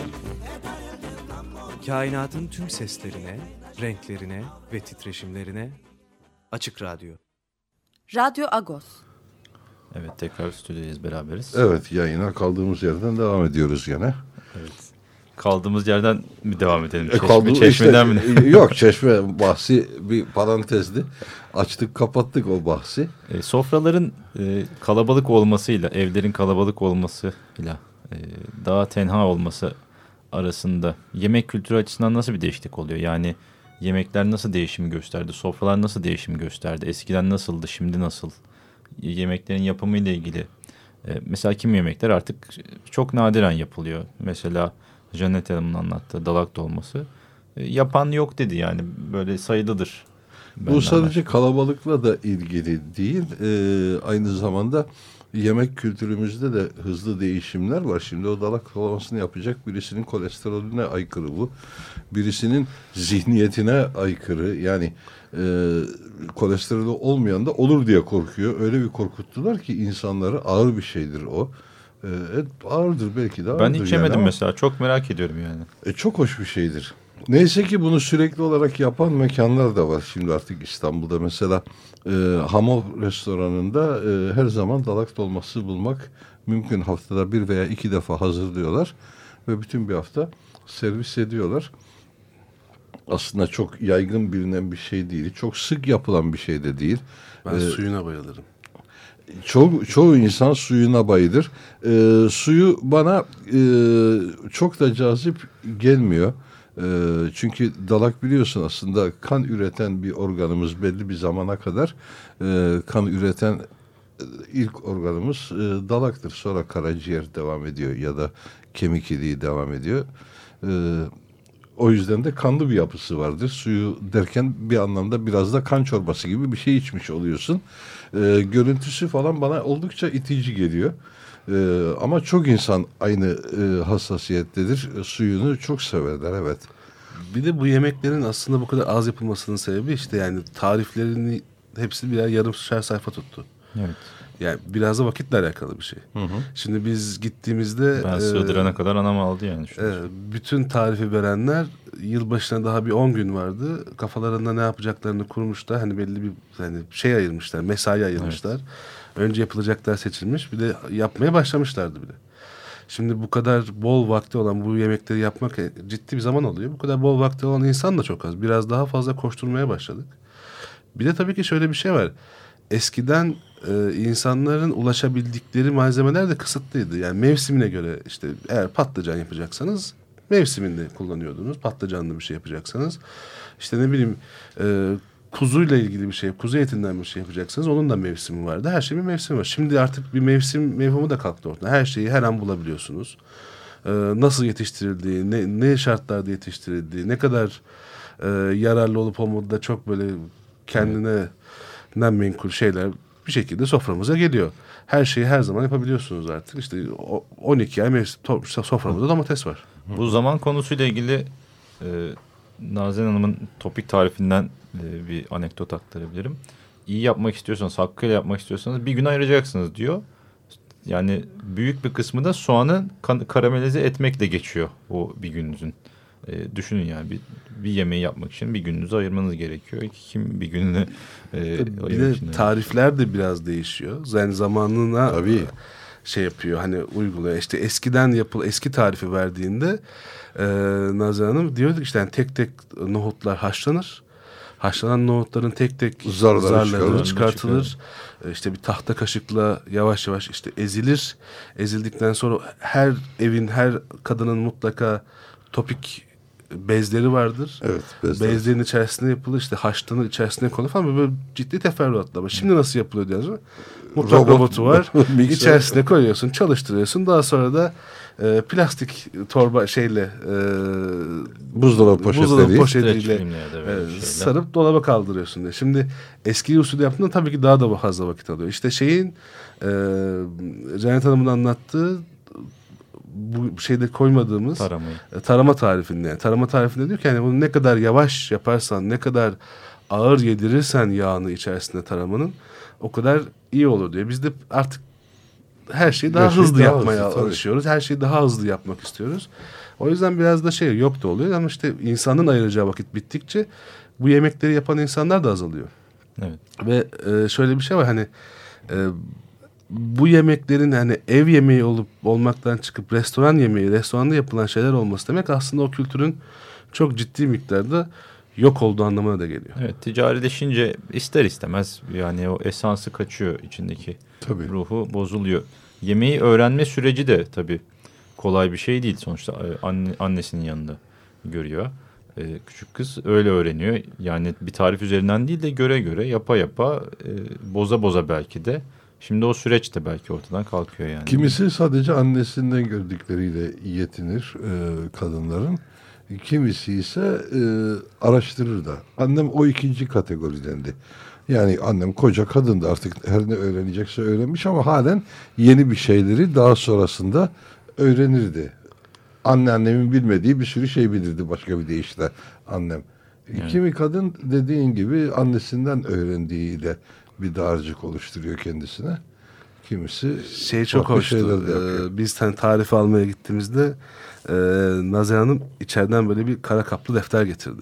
Kainatın tüm seslerine, renklerine ve titreşimlerine Açık Radyo. Radyo Agos. Evet, tekrar stüdyodayız, beraberiz. Evet, yayına kaldığımız yerden devam ediyoruz gene. Evet. Kaldığımız yerden mi devam edelim? E, Çeşme, kaldı, çeşmeden işte, mi? Yok, çeşme bahsi bir parantezdi. Açtık kapattık o bahsi. E, sofraların e, kalabalık olmasıyla, evlerin kalabalık olmasıyla e, daha tenha olması arasında yemek kültürü açısından nasıl bir değişiklik oluyor? Yani yemekler nasıl değişim gösterdi? Sofralar nasıl değişim gösterdi? Eskiden nasıldı, şimdi nasıl? Yemeklerin yapımıyla ilgili. E, mesela kimi yemekler artık çok nadiren yapılıyor. Mesela Janet Hanım'ın anlattığı dalak dolması. E, yapan yok dedi yani. Böyle sayılıdır. Bu sadece kalabalıkla da ilgili değil. Ee, aynı zamanda yemek kültürümüzde de hızlı değişimler var. Şimdi o dalak dolmasını yapacak birisinin kolesterolüne aykırı bu. Birisinin zihniyetine aykırı. Yani e, kolesterolü olmayan da olur diye korkuyor. Öyle bir korkuttular ki insanları, ağır bir şeydir o. E, ağırdır belki de ağırdır. Ben hiç yemedim yani mesela. Çok merak ediyorum yani. E, çok hoş bir şeydir. Neyse ki bunu sürekli olarak yapan mekanlar da var. Şimdi artık İstanbul'da mesela e, Hamov restoranında e, her zaman dalak dolması bulmak mümkün. Haftada bir veya iki defa hazırlıyorlar ve bütün bir hafta servis ediyorlar. Aslında çok yaygın bilinen bir şey değil. Çok sık yapılan bir şey de değil. Ben ee, suyuna bayılırım. Çok, çoğu insan suyuna bayılır. Ee, suyu bana e, çok da cazip gelmiyor. E, çünkü dalak biliyorsun aslında kan üreten bir organımız, belli bir zamana kadar e, kan üreten ilk organımız e, dalaktır. Sonra karaciğer devam ediyor ya da kemik iliği devam ediyor. E, o yüzden de kanlı bir yapısı vardır. Suyu derken bir anlamda biraz da kan çorbası gibi bir şey içmiş oluyorsun. E, görüntüsü falan bana oldukça itici geliyor. E, ama çok insan aynı e, hassasiyettedir. E, suyunu çok severler, evet. Bir de bu yemeklerin aslında bu kadar az yapılmasının sebebi işte yani tariflerini hepsi birer yarımşar sayfa tuttu. Evet. Yani biraz da vakitle alakalı bir şey. Hı hı. Şimdi biz gittiğimizde... Ben sığdırana e, kadar anam aldı yani. E, bütün tarifi verenler yılbaşına daha bir on gün vardı. Kafalarında ne yapacaklarını kurmuşlar. Hani belli bir hani şey ayırmışlar, mesai ayırmışlar. Evet. Önce yapılacaklar seçilmiş. Bir de yapmaya başlamışlardı bile. Şimdi bu kadar bol vakti olan bu yemekleri yapmak ciddi bir zaman alıyor. Bu kadar bol vakti olan insan da çok az. Biraz daha fazla koşturmaya başladık. Bir de tabii ki şöyle bir şey var. Eskiden e, insanların ulaşabildikleri malzemeler de kısıtlıydı. Yani mevsimine göre işte eğer patlıcan yapacaksanız mevsiminde kullanıyordunuz. Patlıcanlı bir şey yapacaksanız işte ne bileyim e, kuzuyla ilgili bir şey, kuzu etinden bir şey yapacaksanız onun da mevsimi vardı. Her şeyin bir mevsimi var. Şimdi artık bir mevsim mevhumu da kalktı ortadan. Her şeyi her an bulabiliyorsunuz. Ee, nasıl yetiştirildiği, ne, ne şartlarda yetiştirildiği, ne kadar e, yararlı olup olmadığı da çok böyle kendine ne menkul şeyler bir şekilde soframıza geliyor. Her şeyi her zaman yapabiliyorsunuz artık. İşte on iki ay mevsim, soframızda domates var. Bu zaman konusuyla ilgili e, Nazen Hanım'ın topik tarifinden e, bir anekdot aktarabilirim. İyi yapmak istiyorsanız, hakkıyla yapmak istiyorsanız bir gün ayıracaksınız diyor. Yani büyük bir kısmı da soğanı karamelize etmekle geçiyor o bir gününüzün. E, düşünün yani bir, bir yemeği yapmak için bir gününüzü ayırmanız gerekiyor. Kim bir gününü e, bir de için tarifler de biraz değişiyor. Yani zamanına Tabii. şey yapıyor hani uyguluyor. İşte eskiden yapıl eski tarifi verdiğinde e, Nazan Hanım diyordu işte yani tek tek nohutlar haşlanır. Haşlanan nohutların tek tek zarları, zarları çıkartılır. Çıkar. İşte bir tahta kaşıkla yavaş yavaş işte ezilir. Ezildikten sonra her evin, her kadının mutlaka topik bezleri vardır. Evet, bezler. Bezlerin içerisinde yapılır. İşte haşlanır, içerisine konur falan. Böyle ciddi teferruatlar var. Şimdi nasıl yapılıyor diyorsunuz? Mutfak Robot, robotu var. İçerisine koyuyorsun, çalıştırıyorsun. Daha sonra da e, plastik torba şeyle e, buzdolabı poşetleriyle, buzdolabı poşetiyle e, sarıp dolaba kaldırıyorsun diye. Şimdi eski usulü yaptığında tabii ki daha da fazla vakit alıyor. İşte şeyin e, Cennet Hanım'ın anlattığı bu şeyde koymadığımız Taramayı. tarama tarifinde. Yani tarama tarifinde diyor ki yani bunu ne kadar yavaş yaparsan, ne kadar ağır yedirirsen yağını içerisinde taramanın o kadar iyi olur diyor. Biz de artık her şeyi daha her hızlı şey daha yapmaya hızlı, alışıyoruz. Her şeyi daha hızlı yapmak istiyoruz. O yüzden biraz da şey yok da oluyor ama işte insanın ayıracağı vakit bittikçe bu yemekleri yapan insanlar da azalıyor. Evet. Ve e, şöyle bir şey var hani e, bu yemeklerin hani ev yemeği olup olmaktan çıkıp restoran yemeği, restoranda yapılan şeyler olması demek aslında o kültürün çok ciddi miktarda yok olduğu anlamına da geliyor. Evet, ticarileşince ister istemez yani o esansı kaçıyor, içindeki tabii. ruhu bozuluyor. Yemeği öğrenme süreci de tabii kolay bir şey değil sonuçta. Anne, annesinin yanında görüyor. Ee, küçük kız öyle öğreniyor. Yani bir tarif üzerinden değil de göre göre yapa yapa e, boza boza belki de. Şimdi o süreç de belki ortadan kalkıyor yani. Kimisi sadece annesinden gördükleriyle yetinir e, kadınların. Kimisi ise e, araştırır da. Annem o ikinci kategoridendi. Yani annem koca kadındı, artık her ne öğrenecekse öğrenmiş ama halen yeni bir şeyleri daha sonrasında öğrenirdi. Anneannemin bilmediği bir sürü şey bilirdi başka bir deyişle annem. Evet. Kimi kadın dediğin gibi annesinden öğrendiğiyle bir dağarcık oluşturuyor kendisine. Kimisi şey çok hoştu. Ee, biz hani tarif almaya gittiğimizde e, Nazihe Hanım içeriden böyle bir kara kaplı defter getirdi.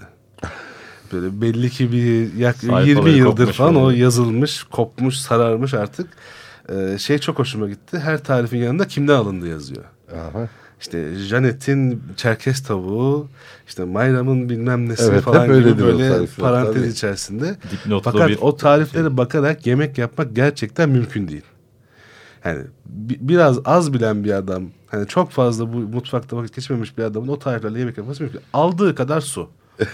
Böyle belli ki bir yak, yirmi yıldır falan o yazılmış, kopmuş, sararmış artık. Ee, şey çok hoşuma gitti. Her tarifin yanında kimden alındı yazıyor. Aha. İşte Janet'in Çerkez tavuğu, işte Mayram'ın bilmem nesi evet, falan gibi böyle tarifler, parantez tabii. içerisinde. Dipnotlu Fakat bir o tariflere şey. bakarak yemek yapmak gerçekten mümkün değil. Yani biraz az bilen bir adam, hani çok fazla bu mutfakta vakit geçmemiş bir adamın o tariflerle yemek yapması mümkün. Aldığı kadar su.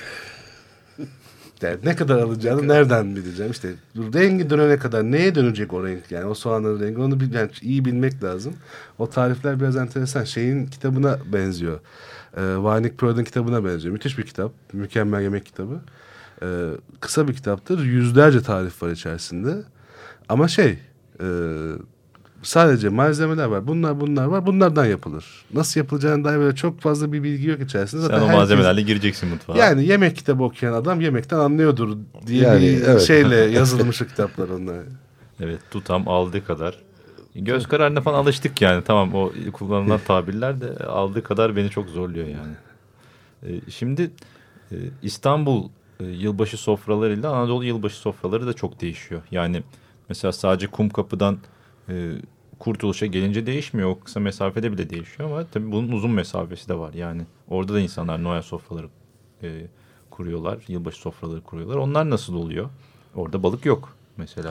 Yani ne kadar alacağını nereden bileceğim? İşte rengi dönene kadar neye dönecek o renk? Yani o soğanın rengi onu bil, yani iyi bilmek lazım. O tarifler biraz enteresan. Şeyin kitabına benziyor. Ee, Vanik Prod'un kitabına benziyor. Müthiş bir kitap. Mükemmel yemek kitabı. Ee, kısa bir kitaptır. Yüzlerce tarif var içerisinde. Ama şey... E, sadece malzemeler var. Bunlar bunlar var. Bunlardan yapılır. Nasıl yapılacağına dair böyle çok fazla bir bilgi yok içerisinde. Zaten Sen o herkes, malzemelerle gireceksin mutfağa. Yani yemek kitabı okuyan adam yemekten anlıyordur diye yani, bir evet. şeyle yazılmış kitaplar onlar. Evet, tutam aldığı kadar. Göz kararına falan alıştık yani. Tamam, o kullanılan tabirler de aldığı kadar beni çok zorluyor yani. Ee, şimdi e, İstanbul e, yılbaşı sofralarıyla Anadolu yılbaşı sofraları da çok değişiyor. Yani mesela sadece Kumkapı'dan e, Kurtuluş'a gelince değişmiyor. O kısa mesafede bile değişiyor ama tabii bunun uzun mesafesi de var. Yani orada da insanlar Noel sofraları e, kuruyorlar. Yılbaşı sofraları kuruyorlar. Onlar nasıl oluyor? Orada balık yok mesela.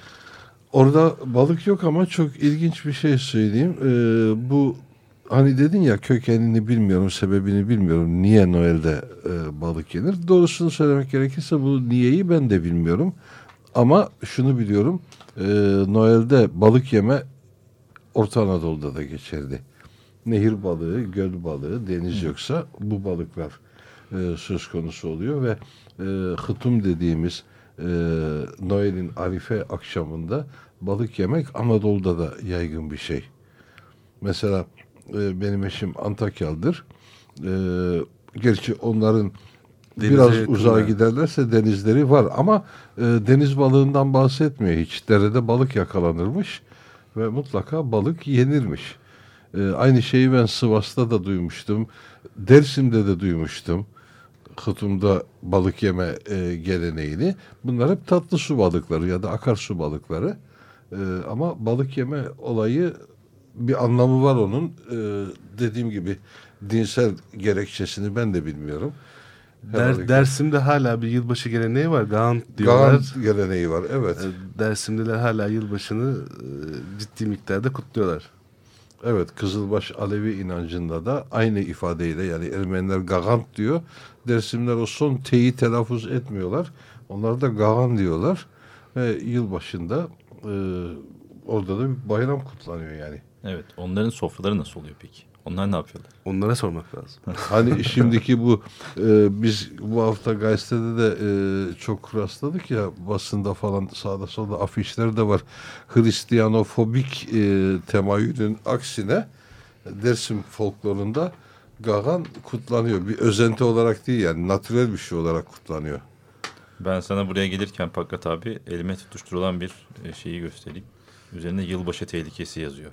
Orada balık yok ama çok ilginç bir şey söyleyeyim. Ee, bu hani dedin ya, kökenini bilmiyorum, sebebini bilmiyorum. Niye Noel'de e, balık yenir? Doğrusunu söylemek gerekirse bu niyeyi ben de bilmiyorum. Ama şunu biliyorum. E, Noel'de balık yeme Orta Anadolu'da da geçerli. Nehir balığı, göl balığı, deniz yoksa bu balıklar e, söz konusu oluyor ve e, hıtum dediğimiz e, Noel'in Arife akşamında balık yemek Anadolu'da da yaygın bir şey. Mesela e, benim eşim Antakyalıdır. E, gerçi onların denize biraz uzağa giderlerse denizleri var ama e, deniz balığından bahsetmiyor hiç. Derede balık yakalanırmış ve mutlaka balık yenirmiş. E, aynı şeyi ben Sivas'ta da duymuştum. Dersim'de de duymuştum. Hıtum'da balık yeme e, geleneğini. Bunlar hep tatlı su balıkları ya da akarsu balıkları. E, ama balık yeme olayı bir anlamı var onun. E, dediğim gibi dinsel gerekçesini ben de bilmiyorum. Der, Dersim'de hala bir yılbaşı geleneği var. Gağant diyorlar. Gağant geleneği var, evet. E, Dersimliler hala yılbaşını e, ciddi miktarda kutluyorlar. Evet, Kızılbaş Alevi inancında da aynı ifadeyle, yani Ermeniler Gağant diyor. Dersimler o son T'yi telaffuz etmiyorlar. Onlar da Gağan diyorlar. Ve yılbaşında e, orada da bir bayram kutlanıyor yani. Evet, onların sofraları nasıl oluyor peki? Onlar ne yapıyorlar? Onlara sormak lazım. Hani şimdiki bu e, biz bu hafta gazetede de e, çok rastladık ya, basında falan sağda solda afişler de var. Hristiyanofobik e, temayülün aksine Dersim folklorunda Gağan kutlanıyor. Bir özenti olarak değil, yani natürel bir şey olarak kutlanıyor. Ben sana buraya gelirken Pakrat abi elime tutuşturulan bir şeyi göstereyim. Üzerinde yılbaşı tehlikesi yazıyor.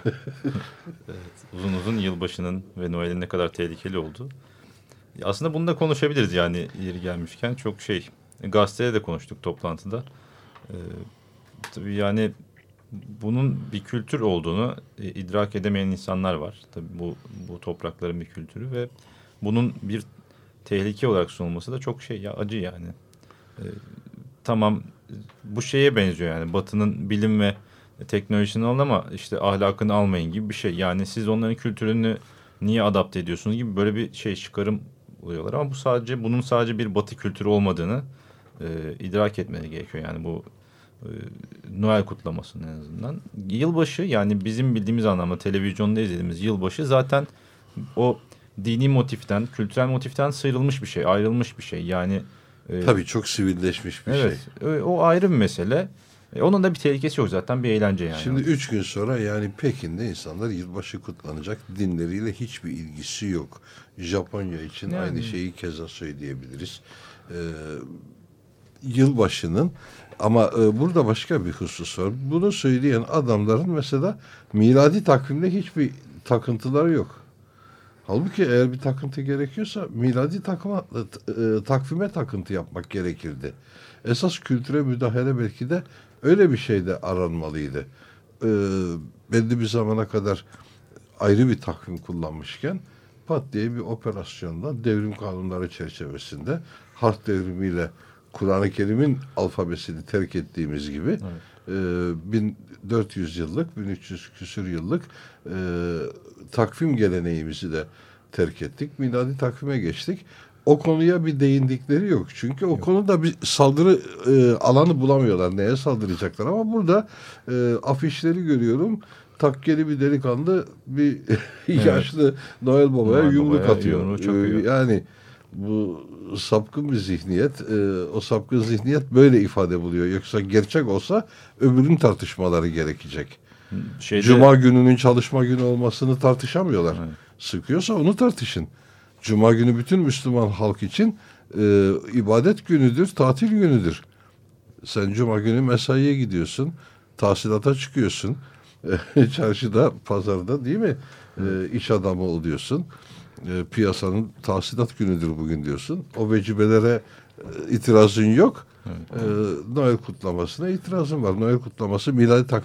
Evet, uzun uzun yılbaşının ve Noel'in ne kadar tehlikeli olduğu. Aslında bunu da konuşabiliriz yani yeri gelmişken. Çok şey, gazetede de konuştuk toplantıda. Ee, tabii yani bunun bir kültür olduğunu e, idrak edemeyen insanlar var. Tabii bu, bu toprakların bir kültürü ve bunun bir tehlike olarak sunulması da çok şey ya, acı yani. Ee, tamam, bu şeye benziyor yani Batı'nın bilim ve teknolojisini alın ama işte ahlakını almayın gibi bir şey. Yani siz onların kültürünü niye adapte ediyorsunuz gibi böyle bir şey çıkarım oluyorlar. Ama bu sadece bunun sadece bir Batı kültürü olmadığını e, idrak etmeleri gerekiyor. Yani bu e, Noel kutlamasının en azından. Yılbaşı, yani bizim bildiğimiz anlamda televizyonda izlediğimiz yılbaşı zaten o dini motiften, kültürel motiften sıyrılmış bir şey, ayrılmış bir şey. Yani e, tabii çok sivilleşmiş bir evet, şey. Evet, o ayrı bir mesele. E, onun da bir tehlikesi yok zaten, bir eğlence yani. Şimdi üç gün sonra yani Pekin'de insanlar yılbaşı kutlanacak, dinleriyle hiçbir ilgisi yok. Japonya için yani aynı şeyi keza söyleyebiliriz. Ee, yılbaşının ama e, burada başka bir husus var. Bunu söyleyen adamların mesela miladi takvimde hiçbir takıntıları yok. Halbuki eğer bir takıntı gerekiyorsa miladi takıma, e, takvime takıntı yapmak gerekirdi. Esas kültüre müdahale belki de öyle bir şey de aranmalıydı. Ee, belli bir zamana kadar ayrı bir takvim kullanmışken pat diye bir operasyonla devrim kanunları çerçevesinde harf devrimiyle Kur'an-ı Kerim'in alfabesini terk ettiğimiz gibi evet. e, bin dört yüz yıllık, bin üç yüz küsur yıllık e, takvim geleneğimizi de terk ettik. Miladi takvime geçtik. O konuya bir değindikleri yok. Çünkü o yok. konuda bir saldırı e, alanı bulamıyorlar. Neye saldıracaklar? Ama burada e, afişleri görüyorum. Takkeli bir delikanlı bir evet. yaşlı Noel Baba'ya Noel yumruk Baba'ya atıyor. E, yani bu sapkın bir zihniyet. E, o sapkın zihniyet böyle ifade buluyor. Yoksa gerçek olsa öbürün tartışmaları gerekecek. Şeyde... Cuma gününün çalışma günü olmasını tartışamıyorlar. Evet. Sıkıyorsa onu tartışın. Cuma günü bütün Müslüman halk için e, ibadet günüdür, tatil günüdür. Sen Cuma günü mesaiye gidiyorsun, tahsilata çıkıyorsun. E, çarşıda, pazarda değil mi? E, iş adamı oluyorsun. E, piyasanın tahsilat günüdür bugün diyorsun. O vecibelere e, itirazın yok. Evet. E, Noel kutlamasına itirazın var. Noel kutlaması miladi takvimi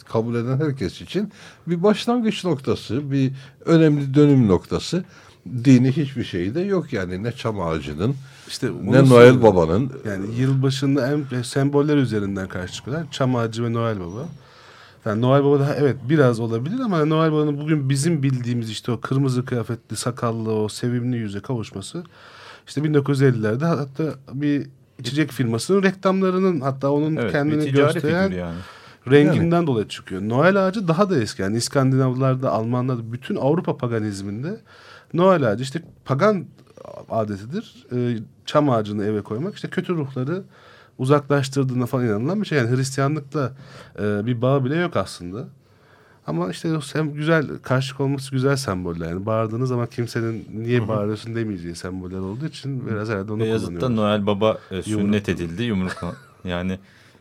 kabul eden herkes için bir başlangıç noktası, bir önemli dönüm noktası. Dini hiçbir şey de yok yani, ne çam ağacının, işte ne Noel Baba'nın. Yani yılbaşında en semboller üzerinden karşı çıkıyorlar. Çam ağacı ve Noel Baba. Yani Noel Baba da evet biraz olabilir ama Noel Baba'nın bugün bizim bildiğimiz işte o kırmızı kıyafetli, sakallı, o sevimli yüze kavuşması işte bin dokuz yüz ellilerde hatta bir içecek firmasının reklamlarının, hatta onun evet, kendini gösteren yani. renginden yani. dolayı çıkıyor. Noel ağacı daha da eski. Yani İskandinavlarda, Almanlarda, bütün Avrupa paganizminde Noel ağacı işte pagan adetidir. Ee, çam ağacını eve koymak işte kötü ruhları uzaklaştırdığına falan inanılan bir şey. Yani Hristiyanlıkla e, bir bağ bile yok aslında. Ama işte hem güzel, karşılık olması güzel semboller. Yani bağırdığınız zaman kimsenin niye Hı-hı. bağırıyorsun demeyeceği semboller olduğu için biraz herhalde onu kullanıyoruz. Beyazıt'ta Noel Baba e, sünnet edildi. Yumruk yani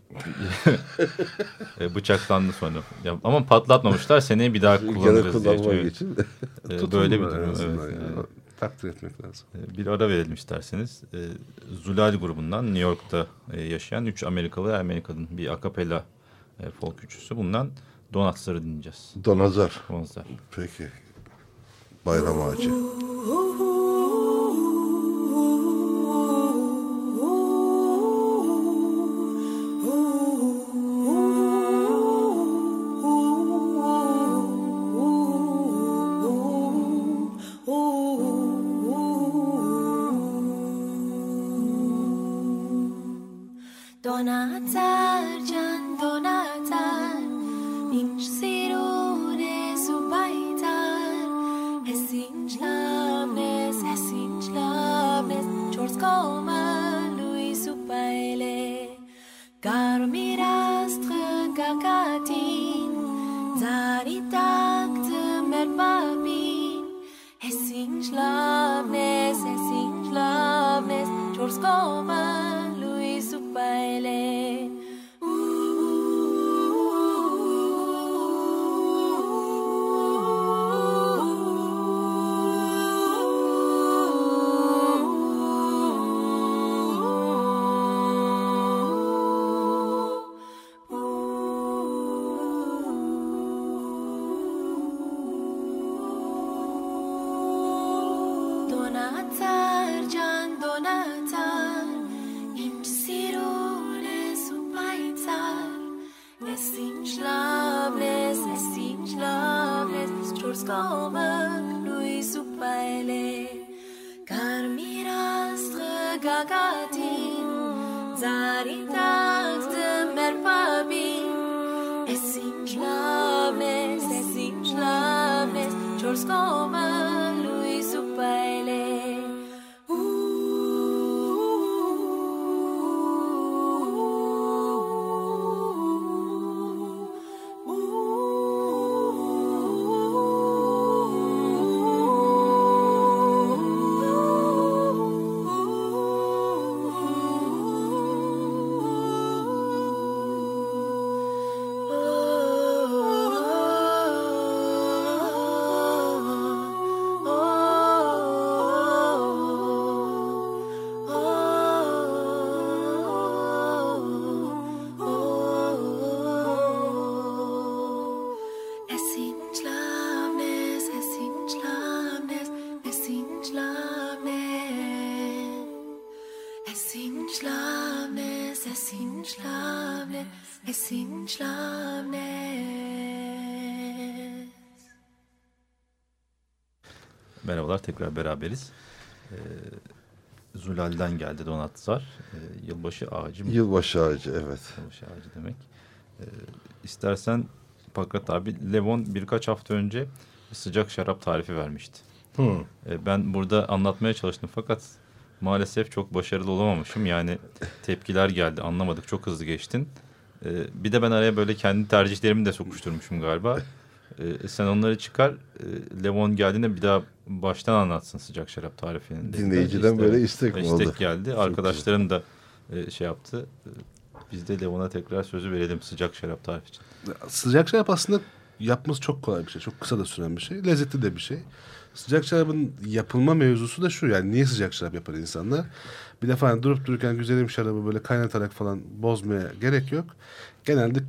bıçaklandı sonra. Ya, ama patlatmamışlar. Seneye bir daha kullanırız diye. Geçin. e, böyle bir durum. Evet, yani. yani. Takdir etmek lazım. Bir ara verelim isterseniz. Zulal grubundan New York'ta yaşayan üç Amerikalı Ermeni kadın, bir akapella folk üçlüsü. Bundan Donatzar'ı dinleyeceğiz. Donazar. Donazar. Peki. Bayram Ağacı. Donatar, can donatar, inch sirune subaitar, esin slavnes, esin slavnes, chors koma lui supaile, garmirastre gagatin, zaritak merbabin, esin slavnes, esin slavnes, chors koma baile donatar, can donatar, inch sirune subaitar, nesin slavnes, nesin slavnes, chors koma lui supaile, garmirastre gagatin, zaritak de merpabin, esin slavnes, esin slavnes, chors koma lui supaile. Merhabalar, tekrar beraberiz. Ee, Zulal'den geldi Donatzar. Ee, yılbaşı ağacı mı? Yılbaşı ağacı, evet. Yılbaşı ağacı demek. Ee, istersen Pakrat abi, Levon birkaç hafta önce sıcak şarap tarifi vermişti. Hmm. Ee, ben burada anlatmaya çalıştım fakat maalesef çok başarılı olamamışım. Yani tepkiler geldi, anlamadık, çok hızlı geçtin. Ee, bir de ben araya böyle kendi tercihlerimi de sokuşturmuşum galiba. Ee, sen onları çıkar. Ee, Levon geldiğinde bir daha baştan anlatsın sıcak şarap tarifini. Dinleyiciden işte, böyle istek mi oldu? İstek geldi. Çok arkadaşlarım güzel. da e, şey yaptı. Ee, biz de Levon'a tekrar sözü verelim sıcak şarap tarifi için. Sıcak şarap aslında yapması çok kolay bir şey. Çok kısa da süren bir şey. Lezzetli de bir şey. Sıcak şarabın yapılma mevzusu da şu. Yani niye sıcak şarap yapar insanlar? Bir defa durup dururken güzelim şarabı böyle kaynatarak falan bozmaya gerek yok. Genelde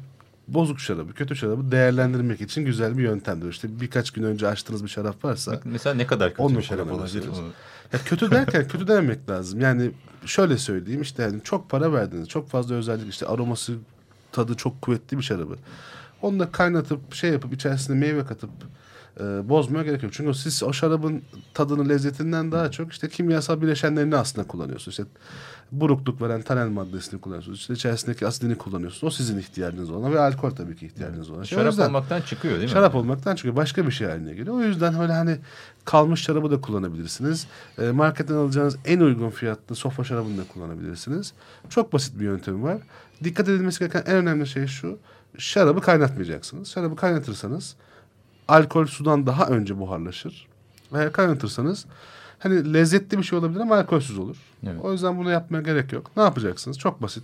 bozuk şarabı, kötü şarabı değerlendirmek için güzel bir yöntemdir. İşte birkaç gün önce açtığınız bir şarap varsa... Mesela ne kadar kötü onu bir şarap olabilir? Ya kötü derken kötü dememek lazım. Yani şöyle söyleyeyim, işte yani çok para verdiniz. Çok fazla özellik, işte aroması, tadı çok kuvvetli bir şarabı. Onu da kaynatıp şey yapıp içerisine meyve katıp e, bozmaya gerek yok. Çünkü siz o şarabın tadını, lezzetinden daha çok işte kimyasal bileşenlerini aslında kullanıyorsunuz. İşte burukluk veren tanel maddesini kullanıyorsunuz. İşte içerisindeki asidini kullanıyorsunuz. O sizin ihtiyacınız olan ve alkol tabii ki ihtiyacınız olan. Şarap yüzden, olmaktan çıkıyor değil mi? Şarap olmaktan çıkıyor. Başka bir şey haline geliyor. O yüzden öyle hani kalmış şarabı da kullanabilirsiniz. E, marketten alacağınız en uygun fiyatlı sofra şarabını da kullanabilirsiniz. Çok basit bir yöntemi var. Dikkat edilmesi gereken en önemli şey şu: şarabı kaynatmayacaksınız. Şarabı kaynatırsanız alkol sudan daha önce buharlaşır. Eğer kaynatırsanız hani lezzetli bir şey olabilir ama alkolsüz olur. Evet. O yüzden bunu yapmaya gerek yok. Ne yapacaksınız? Çok basit.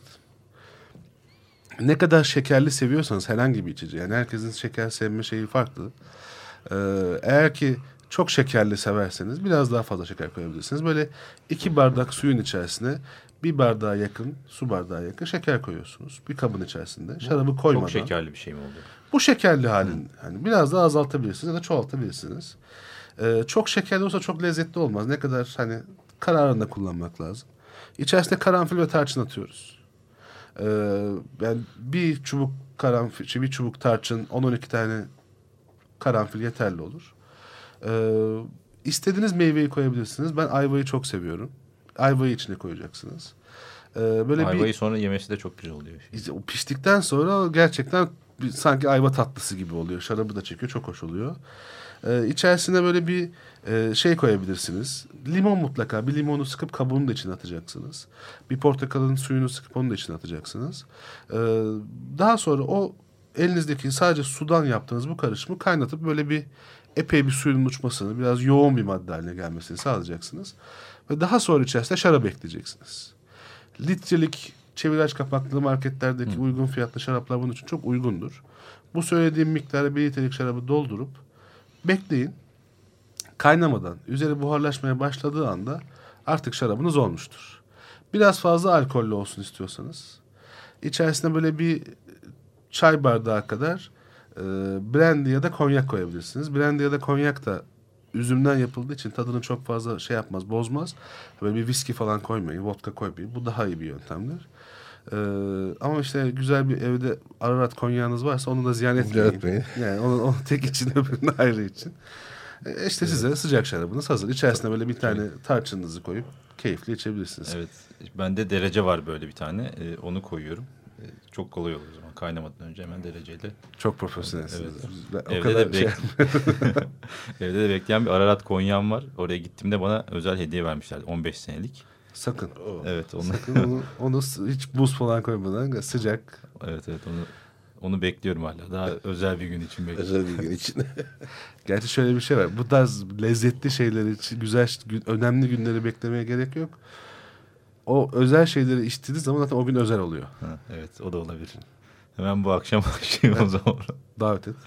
Ne kadar şekerli seviyorsanız herhangi bir içici, yani herkesin şeker sevme şeyi farklı. Ee, eğer ki çok şekerli severseniz biraz daha fazla şeker koyabilirsiniz. Böyle iki bardak suyun içerisine bir bardağa yakın, su bardağı yakın şeker koyuyorsunuz. Bir kabın içerisinde. Şarabı koymadan. Çok şekerli bir şey mi oluyor? Bu şekerli halin. Yani biraz daha azaltabilirsiniz ya da çoğaltabilirsiniz. Ee, çok şekerli olsa çok lezzetli olmaz. Ne kadar hani kararında kullanmak lazım. İçerisine karanfil ve tarçın atıyoruz. Ee, yani bir çubuk karanfil, bir çubuk tarçın, on on iki tane karanfil yeterli olur. Ee, istediğiniz meyveyi koyabilirsiniz. Ben ayvayı çok seviyorum. Ayvayı içine koyacaksınız. Ee, böyle ayvayı bir, sonra yemesi de çok güzel oluyor. O piştikten sonra gerçekten bir, sanki ayva tatlısı gibi oluyor. Şarabı da çekiyor. Çok hoş oluyor. Ee, içerisine böyle bir e, şey koyabilirsiniz. Limon mutlaka. Bir limonu sıkıp kabuğunu da içine atacaksınız. Bir portakalın suyunu sıkıp onu da içine atacaksınız. Ee, daha sonra o elinizdeki sadece sudan yaptığınız bu karışımı kaynatıp böyle bir epey bir suyun uçmasını, biraz yoğun bir madde haline gelmesini sağlayacaksınız. Ve daha sonra içerisine şarap ekleyeceksiniz. Litrelik çeviraç kapaklı marketlerdeki Hı. uygun fiyatlı şaraplar bunun için çok uygundur. Bu söylediğim miktarda bir litrelik şarabı doldurup bekleyin. Kaynamadan, üzeri buharlaşmaya başladığı anda artık şarabınız olmuştur. Biraz fazla alkollü olsun istiyorsanız içerisine böyle bir çay bardağı kadar e, brandy ya da konyak koyabilirsiniz. Brandy ya da konyak da üzümden yapıldığı için tadını çok fazla şey yapmaz, bozmaz. Böyle bir viski falan koymayın, vodka koymayın. Bu daha iyi bir yöntemdir. Ee, ama işte güzel bir evde Ararat konyağınız varsa onu da ziyan etmeyin. etmeyin. Yani onu, onu tek için, öbürünü ayrı için. Ee, işte evet. Size sıcak şarabınız hazır. İçerisine böyle bir tane evet. tarçınınızı koyup keyifli içebilirsiniz. Evet. Bende derece var böyle bir tane. Ee, onu koyuyorum. Ee, çok kolay olur o zaman. Kaynamadan önce hemen dereceyle. Çok profesyonelsiniz. Evet. O Evde kadar de şey. Evde de bekleyen bir Ararat konyağım var. Oraya gittiğimde bana özel hediye vermişler. on beş senelik. Sakın. Evet. Onu... Sakın onu, onu hiç buz falan koymadan sıcak. Evet evet onu onu bekliyorum hala. Daha özel bir gün için bekliyorum. Özel bir gün için. Gerçi şöyle bir şey var. Bu tarz lezzetli şeyler için güzel, önemli günleri beklemeye gerek yok. O özel şeyleri içtiğiniz zaman zaten o gün özel oluyor. Ha, evet o da olabilir. Hemen bu akşam başlayayım o zaman. Davet et.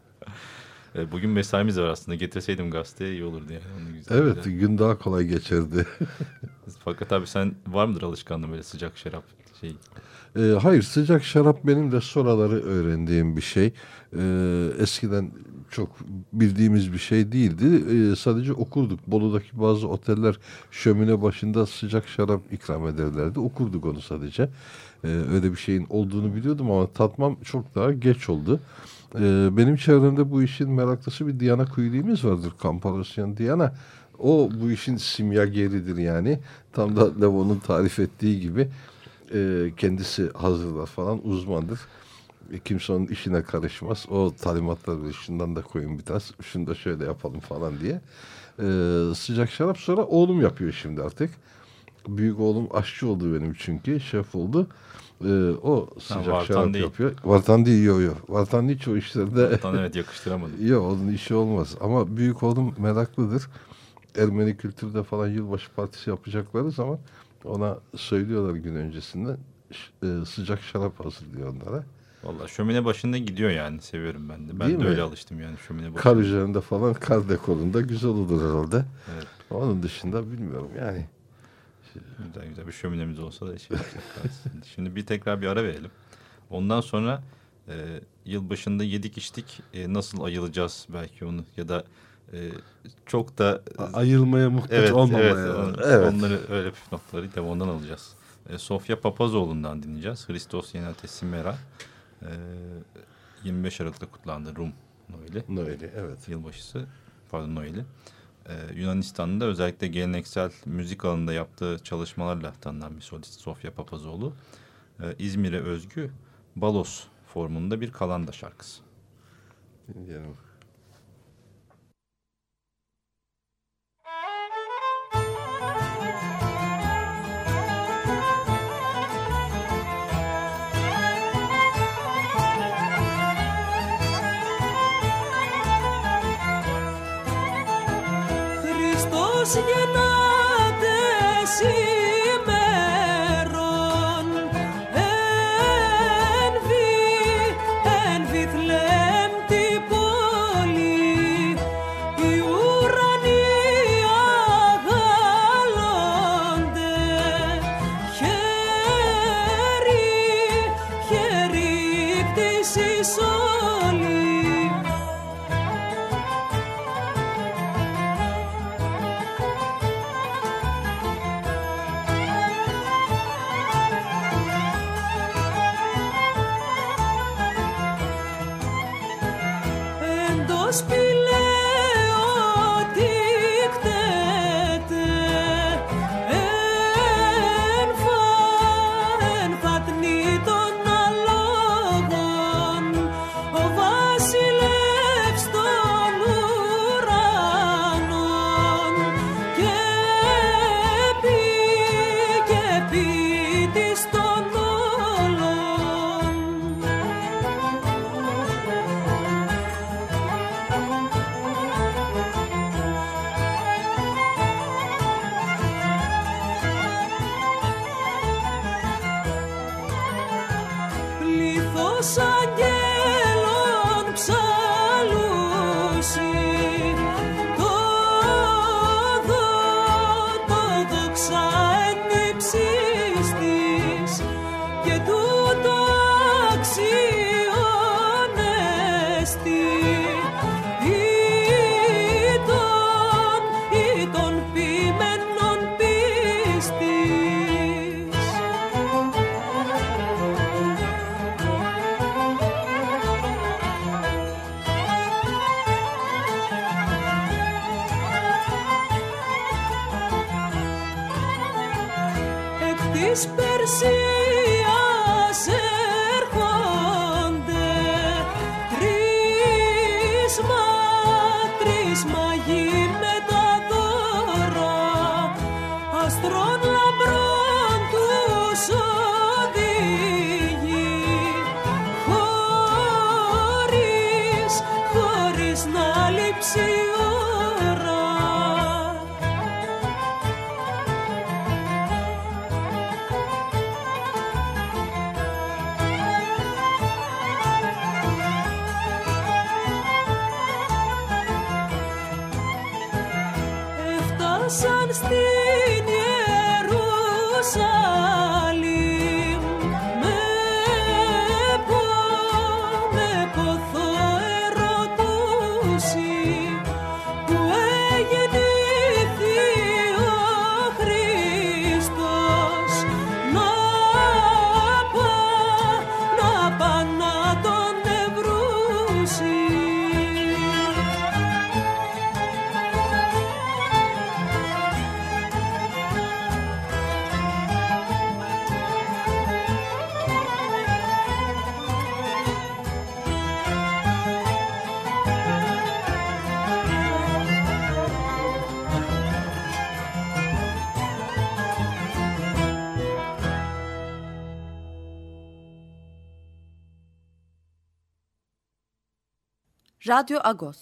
Bugün mesaimiz var aslında. Getirseydim gazeteye iyi olurdu yani. Onu güzel evet güzel. Gün daha kolay geçerdi. Fakat abi sen var mıdır alışkanlığın böyle sıcak şarap şey? Ee, hayır sıcak şarap benim de sonraları öğrendiğim bir şey. Ee, eskiden çok bildiğimiz bir şey değildi. Ee, sadece okurduk. Bolu'daki bazı oteller şömine başında sıcak şarap ikram ederlerdi. Okurduk onu sadece. Ee, öyle bir şeyin olduğunu biliyordum ama tatmam çok daha geç oldu. Ee, benim çevremde bu işin meraklısı bir Diana Kuyuli'miz vardır. Kamparosyan Diana. O bu işin simyageridir yani. Tam da Levon'un tarif ettiği gibi e, kendisi hazırlar falan, uzmandır. E, kimse onun işine karışmaz. O talimatları şundan da koyun biraz, şunu da şöyle yapalım falan diye. E, sıcak şarap sonra oğlum yapıyor şimdi artık. Büyük oğlum aşçı oldu benim çünkü. Şef oldu. Ee, o sıcak ha, şarap değil. yapıyor. Vartan değil, yok yok. Vartan hiç o işlerde. Vartan evet yakıştıramadım. Yok onun işi olmaz. Ama büyük oğlum meraklıdır. Ermeni kültürde falan yılbaşı partisi yapacakları zaman ona söylüyorlar gün öncesinden. E, sıcak şarap hazırlıyor onlara. Vallahi şömine başında gidiyor yani. Seviyorum ben de. Ben değil de mi? Öyle alıştım yani şömine başında. Kar üzerinde falan, kar dekorunda güzel olur herhalde. Evet. Onun dışında bilmiyorum yani. Güzel güzel bir şöminemiz olsa da şey yapacak. Şimdi bir tekrar bir ara verelim. Ondan sonra E, yılbaşında yedik içtik, e, nasıl ayılacağız belki onu ya da e, çok da ayılmaya muhtaç evet, olmamaya. Evet, on, evet. Onları öyle püf noktaları da ondan alacağız. E, Sofya Papazoğlu'ndan dinleyeceğiz. Hristos Yenate Simera. E, yirmi beş Aralık'ta kutlandı Rum Noel'i. Noel'i, evet. Yılbaşısı, pardon Noel'i. Ee, Yunanistan'da özellikle geleneksel müzik alanında yaptığı çalışmalarla tanınan bir solist Sofya Papazoğlu. Ee, İzmir'e özgü balos formunda bir kalanda şarkısı. Yani. Γεννάται σήμερον εν βι, εν Βιθλεέμ την πόλη, οι ουρανοί αγαλώνται, χέρι, χέρι κτήσεις όλοι. Της Περσίας έρχονται τρεις μα, τρεις μαγεί με τα δώρα αστρών λαμπρών τους οδηγεί χωρίς, χωρίς να λείψει η ώρα. Σαν στην Ιερουσαλήμ με, πο, με ποθό ερωτούσι που εγεννήθη ο Χριστός να πά, να πά να τον ευρούσει. Radyo Agos.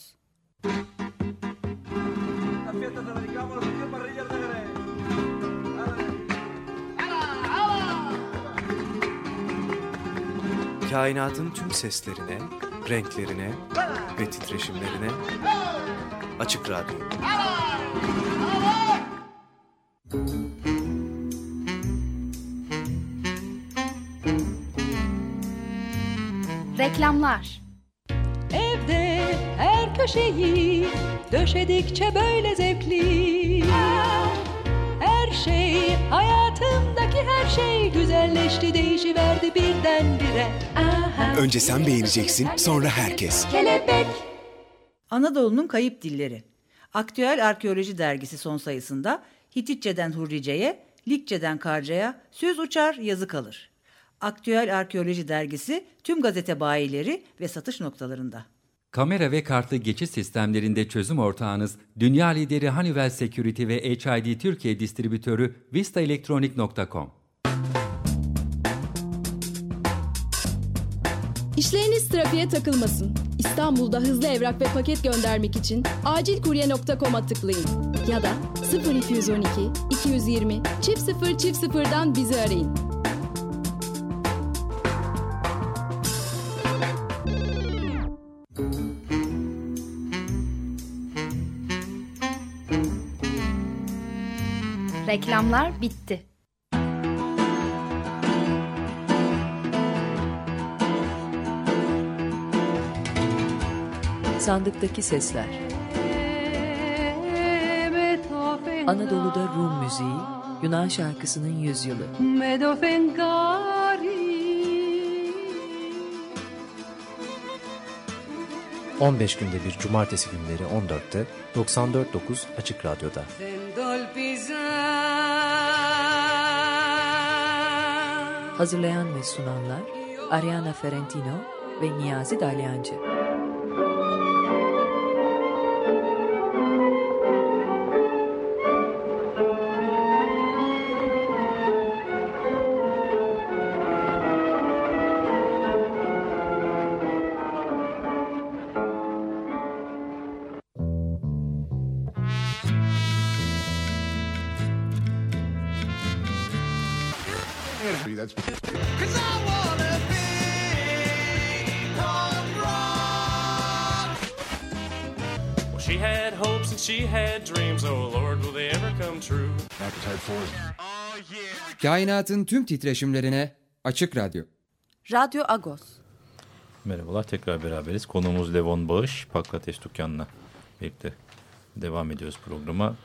Kainatın tüm seslerine, renklerine ve titreşimlerine Açık Radyo. Reklamlar. Evde her köşeyi döşedikçe böyle zevkli. Her şey, hayatımdaki her şey güzelleşti, değişiverdi birdenbire. Aha. Önce sen beğeneceksin, sonra herkes. Kelebek. Anadolu'nun Kayıp Dilleri. Aktüel Arkeoloji Dergisi son sayısında Hititçeden Hurrice'ye, Likçeden Karca'ya söz uçar, yazı kalır. Aktüel Arkeoloji Dergisi tüm gazete bayileri ve satış noktalarında. Kamera ve kartlı geçiş sistemlerinde çözüm ortağınız, dünya lideri Honeywell Security ve H I D Türkiye distribütörü vistaelektronik nokta com. İşleriniz trafiğe takılmasın. İstanbul'da hızlı evrak ve paket göndermek için acilkurye nokta com'a tıklayın. Ya da sıfır iki yüz on iki iki yüz yirmi çift sıfır çift sıfır'dan bizi arayın. Reklamlar bitti. Sandıktaki Sesler. Anadolu'da Rum müziği, Yunan şarkısının yüzyılı. on beş günde bir cumartesi günleri on dörtte doksan dört nokta dokuz Açık Radyo'da. Hazırlayan ve sunanlar Ariana Ferentino ve Niyazi Dalyancı. She had hopes and she had dreams. Oh Lord, will they ever come true? Kainatın tüm titreşimlerine Açık Radyo. Radyo Agos. Merhabalar, tekrar beraberiz. Konuğumuz Levon Bağış, Pakrates Dükkanı'na birlikte devam ediyoruz programa.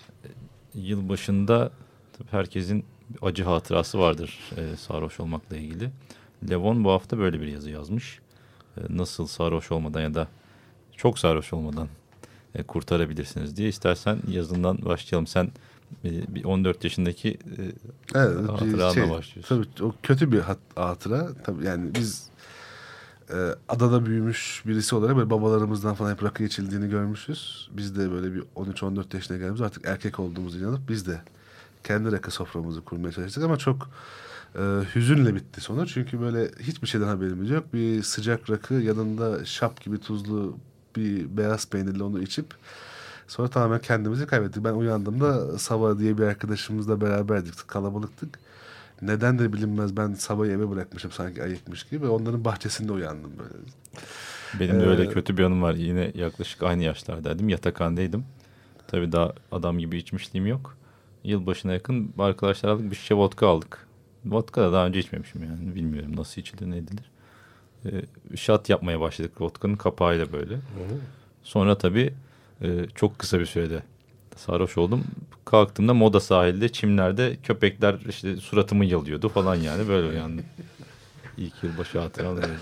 Yılbaşında herkesin acı hatırası vardır e, sarhoş olmakla ilgili. Levon bu hafta böyle bir yazı yazmış. E, nasıl sarhoş olmadan ya da çok sarhoş olmadan e, kurtarabilirsiniz diye. İstersen yazından başlayalım. Sen e, bir on dört yaşındaki e, evet, hatıranla şey, başlıyorsun. Tabii o kötü bir hatıra. Tabii yani biz e, adada büyümüş birisi olarak böyle babalarımızdan falan hep rakı içildiğini görmüşüz. Biz de böyle bir on üç on dört yaşına geldiğimiz artık erkek olduğumuzu inanıp biz de kendi rakı soframızı kurmaya çalıştık ama çok e, hüzünle bitti sonu. Çünkü böyle hiçbir şeyden haberimiz yok. Bir sıcak rakı, yanında şap gibi tuzlu bir beyaz peynirli onu içip sonra tamamen kendimizi kaybettik. Ben uyandığımda Sava diye bir arkadaşımızla beraberdik. Kalabalıktık. Neden de bilinmez, ben Sava'yı eve bırakmışım sanki ayıkmış gibi. Ve onların bahçesinde uyandım böyle. Benim de ee, öyle kötü bir anım var. Yine yaklaşık aynı yaşlardaydım. Yatakhanedeydim. Tabii daha adam gibi içmişliğim yok. Yılbaşına yakın arkadaşlar aldık, bir şişe vodka aldık. Vodka da daha önce içmemişim yani. Bilmiyorum nasıl içilir, ne edilir. Ee, şat yapmaya başladık vodkanın kapağıyla böyle. Hı. Sonra tabii e, çok kısa bir sürede sarhoş oldum. Kalktığımda Moda sahilde çimlerde köpekler işte suratımı yalıyordu falan yani. Böyle uyandım. İlk yılbaşı hatıram öyle.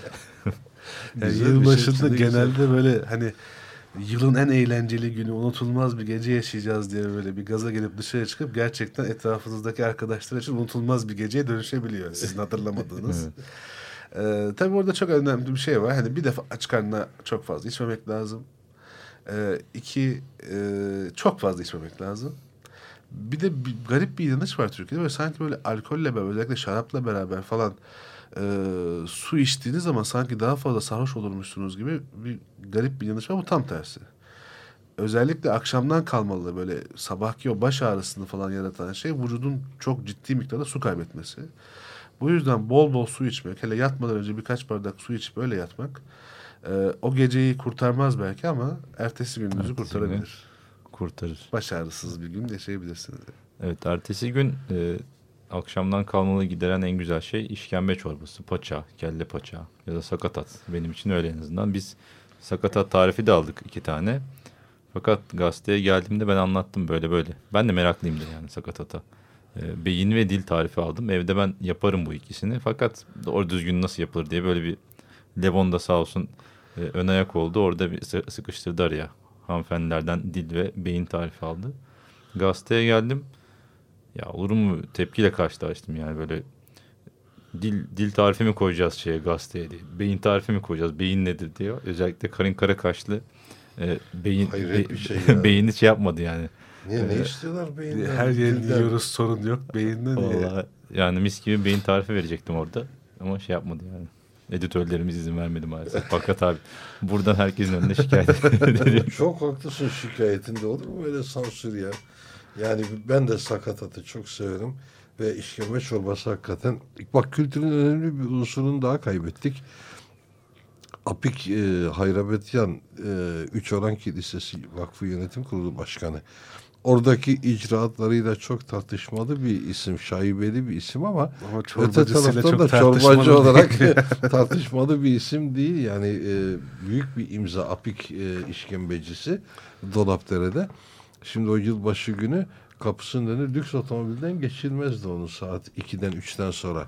Yani yılbaşında genelde güzel. Böyle hani yılın en eğlenceli günü, unutulmaz bir gece yaşayacağız diye böyle bir gaza gelip dışarı çıkıp gerçekten etrafınızdaki arkadaşlar için unutulmaz bir geceye dönüşebiliyor. Sizin hatırlamadığınız. Evet. Ee, tabii orada çok önemli bir şey var. Hani bir defa aç karnına çok fazla içmemek lazım. Ee, iki, e, çok fazla içmemek lazım. Bir de bir, garip bir inanış var Türkiye'de. Böyle sanki böyle alkolle beraber, özellikle şarapla beraber falan e, su içtiğiniz zaman sanki daha fazla sarhoş olurmuşsunuz gibi bir garip bir inanış var. Bu tam tersi. Özellikle akşamdan kalmalı böyle sabahki o baş ağrısını falan yaratan şey vücudun çok ciddi miktarda su kaybetmesi. Bu yüzden bol bol su içmek, hele yatmadan önce birkaç bardak su içip öyle yatmak e, o geceyi kurtarmaz belki ama ertesi gününüzü ertesi kurtarabilir. Gün kurtarır. Baş ağrısız bir gün yaşayabilirsiniz. Evet, ertesi gün e, akşamdan kalmalı gideren en güzel şey işkembe çorbası, paça, kelle paça ya da sakatat. Benim için öyle en azından. Biz sakatat tarifi de aldık iki tane. Fakat gazeteye geldiğimde ben anlattım böyle böyle. Ben de meraklıyımdır yani sakatata. E, beyin ve dil tarifi aldım. Evde ben yaparım bu ikisini. Fakat doğru düzgün nasıl yapılır diye böyle bir Levon da sağ olsun e, ön ayak oldu. Orada bir sıkıştırdı araya. Hanımefendilerden dil ve beyin tarifi aldı. Gazeteye geldim. Ya olur mu tepkiyle karşılaştım yani böyle dil dil tarifi mi koyacağız şeye gazeteye diye. Beyin tarifi mi koyacağız? Beyin nedir diyor. Özellikle Karin Karakaşlı e, beyin Hayret be, bir şey ya. beyini şey yapmadı yani. Niye ne Ee, istiyorlar beyinden? Her yerini yiyoruz sorun yok. Beyinden niye? Vallahi yani mis gibi beyin tarifi verecektim orada. Ama şey yapmadı yani. Editörlerimiz izin vermedi maalesef. Fakat abi buradan herkesin önüne şikayet ediyorum. Çok haklısın şikayetinde, olur mu öyle sansür ya? Yani ben de sakatatı çok severim ve işkembe çorbası hakikaten. Bak, kültürün önemli bir unsurunu daha kaybettik. Apik e, Hayrabetyyan e, Üçoran Kilisesi Vakfı Yönetim Kurulu Başkanı. Oradaki icraatlarıyla çok tartışmalı bir isim, şaibeli bir isim ama, ama öte taraftan da çorbacı olarak tartışmalı bir isim değil. Yani e, büyük bir imza Apik e, işkembecisi Dolapdere'de. Şimdi o yılbaşı günü kapısının önü lüks otomobilden geçilmezdi onu saat ikiden üçten sonra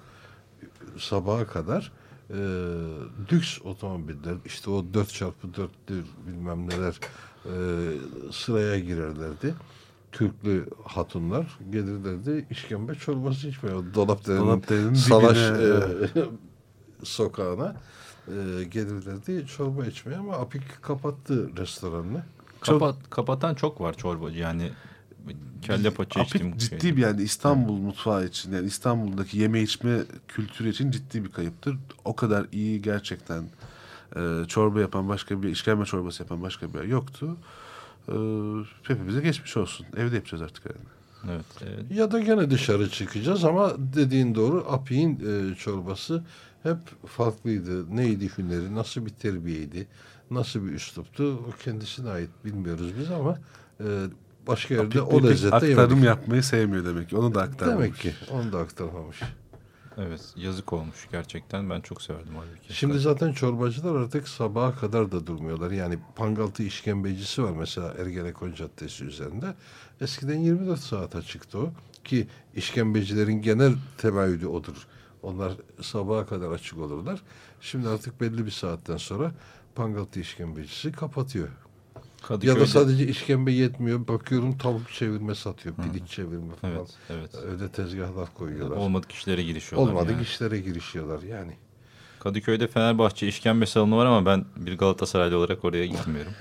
sabaha kadar. E, lüks otomobiller, işte o dört çarpı dörttür bilmem neler e, sıraya girerlerdi. Türklü hatunlar gelirlerdi, işkembe çorbası içmeye. Dolapdere'nin Dolapdere'nin Salaş dibine, e, evet. sokağına e, gelirlerdi çorba içmeye ama Apik kapattı restoranını. Kapat, kapatan çok var çorbacı yani. Kelle paça içtim. Apik ciddi bir yani İstanbul hmm. mutfağı için, yani İstanbul'daki yeme içme kültürü için ciddi bir kayıptır. O kadar iyi gerçekten e, çorba yapan başka bir, işkembe çorbası yapan başka bir yer yoktu. E, hepimize geçmiş olsun. Evde yapacağız artık yani. Evet, evet. Ya da gene dışarı çıkacağız ama dediğin doğru, Apik'in e, çorbası hep farklıydı. Neydi hüneri, nasıl bir terbiyeydi, nasıl bir üsluptu, o kendisine ait bilmiyoruz biz ama e, başka yerde Apik o lezzette aktarım yemedik. Yapmayı sevmiyor demek ki. Onu da aktarmamış. Demek ki onu da aktarmamış. Evet, yazık olmuş gerçekten. Ben çok severdim halbuki. Şimdi zaten çorbacılar artık sabaha kadar da durmuyorlar. Yani Pangaltı işkembecisi var mesela Ergenekon Caddesi üzerinde. Eskiden yirmi dört saat açıktı o. Ki işkembecilerin genel temayülü odur. Onlar sabaha kadar açık olurlar. Şimdi artık belli bir saatten sonra Pangaltı işkembecisi kapatıyor. Kadıköy'de... Ya da sadece işkembe yetmiyor. Bakıyorum tavuk çevirme satıyor. Piliç çevirme falan. Evet, evet. Öyle tezgahlar koyuyorlar. Olmadık işlere girişiyorlar. Olmadık yani. işlere girişiyorlar yani. Kadıköy'de Fenerbahçe işkembe salonu var ama ben bir Galatasaraylı olarak oraya gitmiyorum.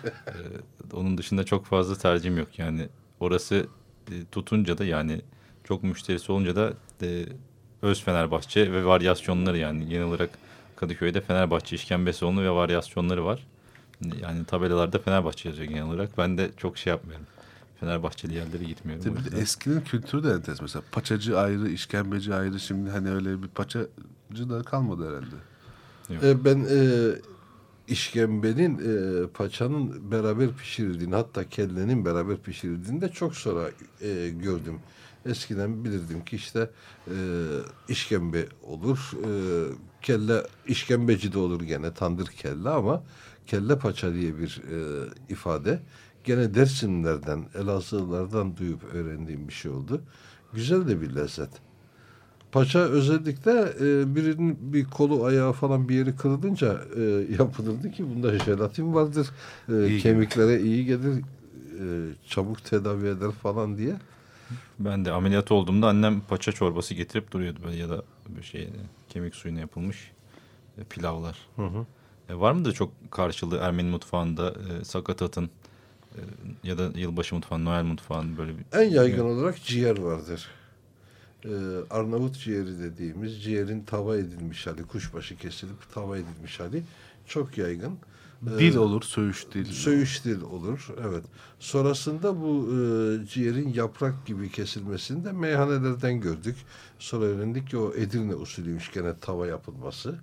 ee, onun dışında çok fazla tercihim yok. Yani orası e, tutunca da yani çok müşterisi olunca da e, öz Fenerbahçe ve varyasyonları yani genel olarak Kadıköy'de Fenerbahçe işkembe salonu ve varyasyonları var. Yani tabelalarda Fenerbahçe yazıyor genel olarak. Ben de çok şey yapmıyorum. Fenerbahçeli yerlere gitmiyorum. Eskinin kültürü de enteresan. Mesela paçacı ayrı, işkembeci ayrı. Şimdi hani öyle bir paçacı da kalmadı herhalde. Ee, ben e, işkembenin, e, paçanın beraber pişirildiğini, hatta kellenin beraber pişirildiğini de çok sonra e, gördüm. Eskiden bilirdim ki işte e, işkembe olur, e, kelle işkembeci de olur gene, tandır kelle, ama kelle paça diye bir e, ifade gene Dersimlerden, Elazığlılardan duyup öğrendiğim bir şey oldu. Güzel de bir lezzet. Paça özellikle e, birinin bir kolu ayağı falan bir yeri kırılınca e, yapılırdı ki bunda jelatin vardır. E, iyi kemiklere gelir. iyi gelir. E, çabuk tedavi eder falan diye. Ben de ameliyat olduğumda annem paça çorbası getirip duruyordu böyle, ya da bir şey kemik suyuna yapılmış e, pilavlar. Hı hı. E, var mı da çok karşılığı Ermeni mutfağında e, sakatatın e, ya da yılbaşı mutfağı, Noel mutfağının böyle bir... En yaygın yani olarak ciğer vardır. Ee, Arnavut ciğeri dediğimiz ciğerin tava edilmiş hali, kuşbaşı kesilip tava edilmiş hali çok yaygın. Ee, dil olur, söğüş dil. Söğüş dil olur, evet. Sonrasında bu e, ciğerin yaprak gibi kesilmesini de meyhanelerden gördük. Sonra öğrendik ki o Edirne usulüymüş gene tava yapılması.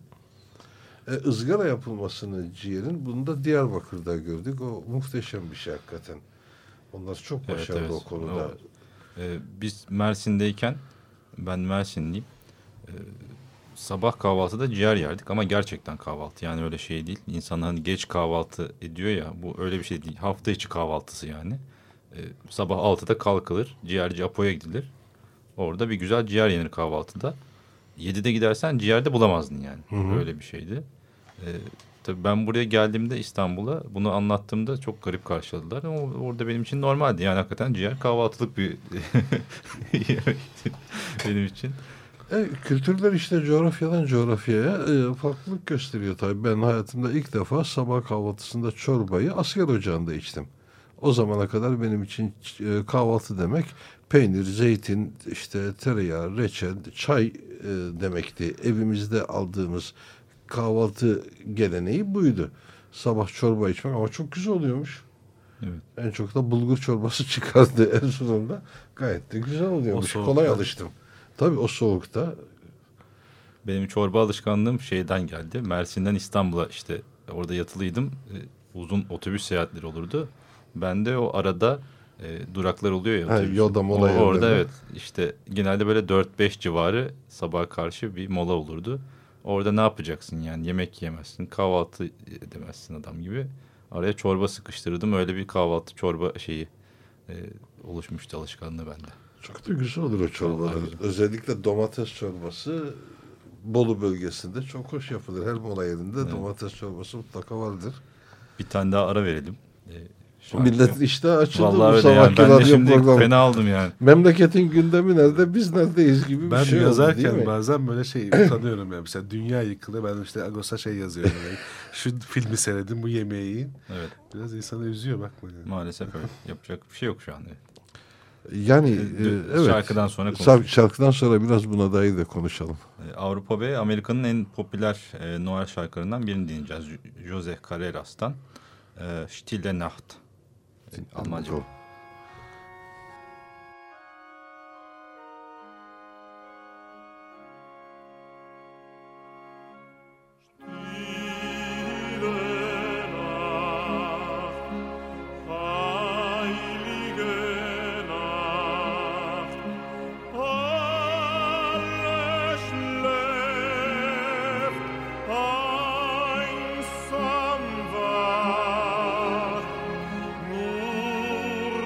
E, ızgara yapılmasını ciğerin, bunu da Diyarbakır'da gördük. O muhteşem bir şey hakikaten. Onlar çok başarılı evet, evet. o konuda. O, e, biz Mersin'deyken Ben Mersinliyim. Ee, sabah kahvaltıda ciğer yerdik ama gerçekten kahvaltı. Yani öyle şey değil. İnsanlar hani geç kahvaltı ediyor ya, bu öyle bir şey değil. Hafta içi kahvaltısı yani. Ee, sabah altıda kalkılır. Ciğerci Apo'ya gidilir. Orada bir güzel ciğer yenir kahvaltıda. yedide gidersen ciğerde bulamazdın yani. Hı hı. Öyle bir şeydi. Ee, tabii ben buraya geldiğimde İstanbul'a bunu anlattığımda çok garip karşıladılar. Ama orada benim için normaldi. Yani hakikaten ciğer kahvaltılık bir yemekti benim için. E, kültürler işte coğrafyadan coğrafyaya e, farklılık gösteriyor tabii. Ben hayatımda ilk defa sabah kahvaltısında çorbayı asker ocağında içtim. O zamana kadar benim için e, kahvaltı demek peynir, zeytin, işte tereyağı, reçel, çay e, demekti. Evimizde aldığımız kahvaltı geleneği buydu. Sabah çorba içmek ama çok güzel oluyormuş. Evet. En çok da bulgur çorbası çıkardı en sonunda. Gayet de güzel oluyormuş. Kolay alıştım. Tabii o soğukta. Benim çorba alışkanlığım şeyden geldi. Mersin'den İstanbul'a işte orada yatılıydım. E, uzun otobüs seyahatleri olurdu. Ben de o arada e, duraklar oluyor ya. Ha, yolda mola o, orada mi? Evet işte genelde böyle dört beş civarı sabaha karşı bir mola olurdu. Orada ne yapacaksın yani, yemek yemezsin, kahvaltı edemezsin adam gibi. Araya çorba sıkıştırdım, öyle bir kahvaltı çorba şeyi e, oluşmuştu alışkanlığı bende. Çok da güzel olur o çorbalar. Özellikle domates çorbası Bolu bölgesinde çok hoş yapılır. Her mola yerinde evet. Domates çorbası mutlaka vardır. Bir tane daha ara verelim. Ee, Millet işte açıldı. Vallahi bu sabahki yani. Ben de şimdi program. Fena aldım yani. Memleketin gündemi nerede, biz neredeyiz gibi bir ben şey oldu değil mi? Ben yazarken bazen böyle şey utanıyorum yani. Mesela dünya yıkılıyor. Ben işte Agos'a şey yazıyorum. Yani. Şu filmi seyredin, bu yemeği yiyin. Evet. Biraz insanı üzüyor bakma yani. Maalesef öyle. Yapacak bir şey yok şu anda. Yani e, evet. Şarkıdan sonra konuşalım. Şarkıdan sonra biraz buna dair de konuşalım. Avrupa ve Amerika'nın en popüler e, Noel şarkılarından birini dinleyeceğiz. José Carreras'tan e, Stille Nacht. Almanca. Nur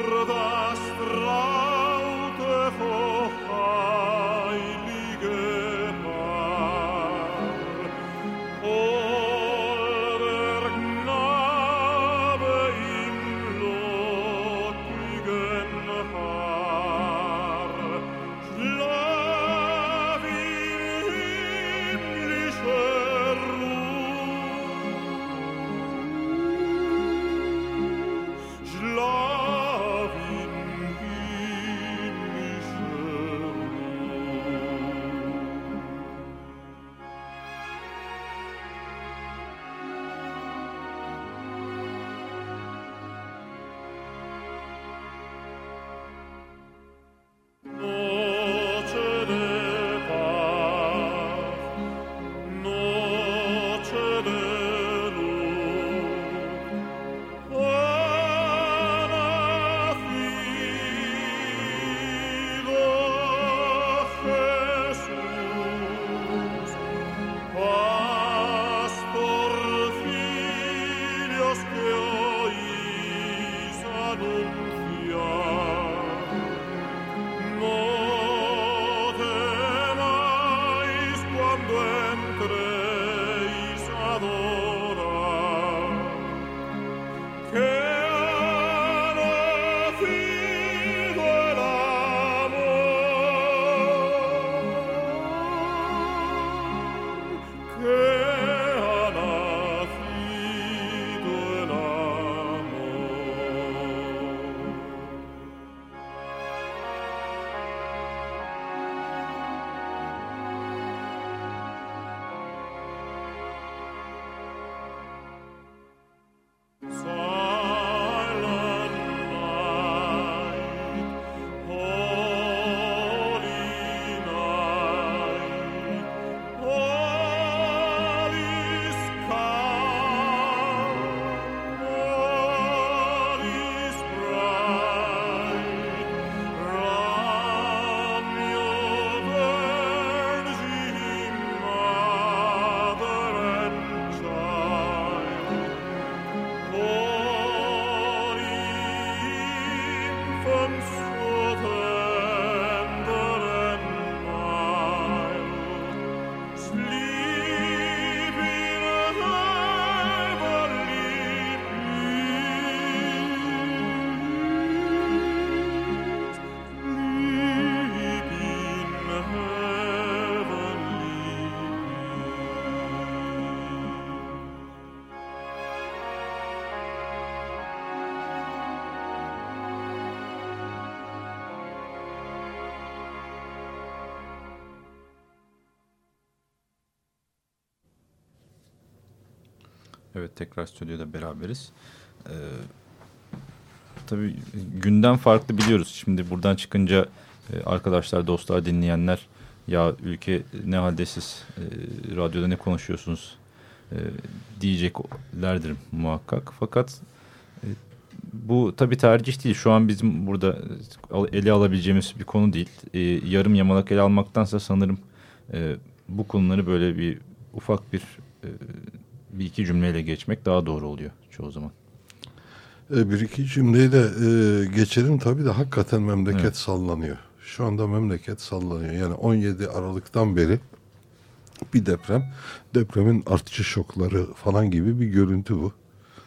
Evet, tekrar stüdyoda beraberiz. Ee, tabii günden farklı biliyoruz. Şimdi buradan çıkınca e, arkadaşlar, dostlar, dinleyenler, ya ülke ne halde, siz e, radyoda ne konuşuyorsunuz e, diyeceklerdir muhakkak. Fakat e, bu tabii tercih değil. Şu an bizim burada ele alabileceğimiz bir konu değil. E, yarım yamalak ele almaktansa sanırım e, bu konuları böyle bir ufak bir e, bir iki cümleyle geçmek daha doğru oluyor çoğu zaman. E, bir iki cümleyle e, geçelim. Tabii de hakikaten memleket evet. sallanıyor. Şu anda memleket sallanıyor. Yani on yedi Aralık'tan beri bir deprem, depremin artçı şokları falan gibi bir görüntü bu.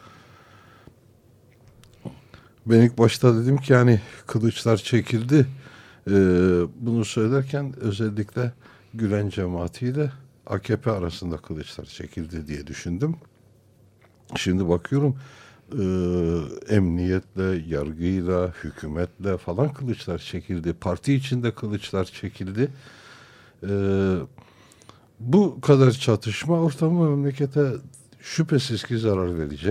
Ben ilk başta dedim ki yani kılıçlar çekildi. Ee, bunu söylerken özellikle Gülen cemaatiyle A K P arasında kılıçlar çekildi diye düşündüm. Şimdi bakıyorum e, emniyetle, yargıyla, hükümetle falan kılıçlar çekildi. Parti içinde kılıçlar çekildi. E, bu kadar çatışma ortamı memlekete şüphesiz ki zarar verecek.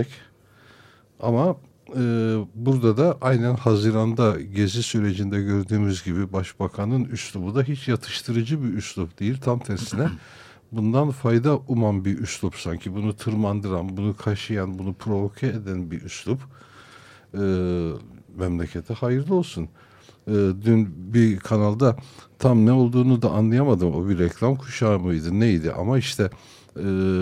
Ama e, burada da aynen Haziran'da gezi sürecinde gördüğümüz gibi Başbakanın üslubu da hiç yatıştırıcı bir üslup değil. Tam tersine bundan fayda uman bir üslup sanki. Bunu tırmandıran, bunu kaşıyan, bunu provoke eden bir üslup. E, memlekete hayırlı olsun. E, dün bir kanalda tam ne olduğunu da anlayamadım. O bir reklam kuşağı mıydı, neydi? Ama işte e,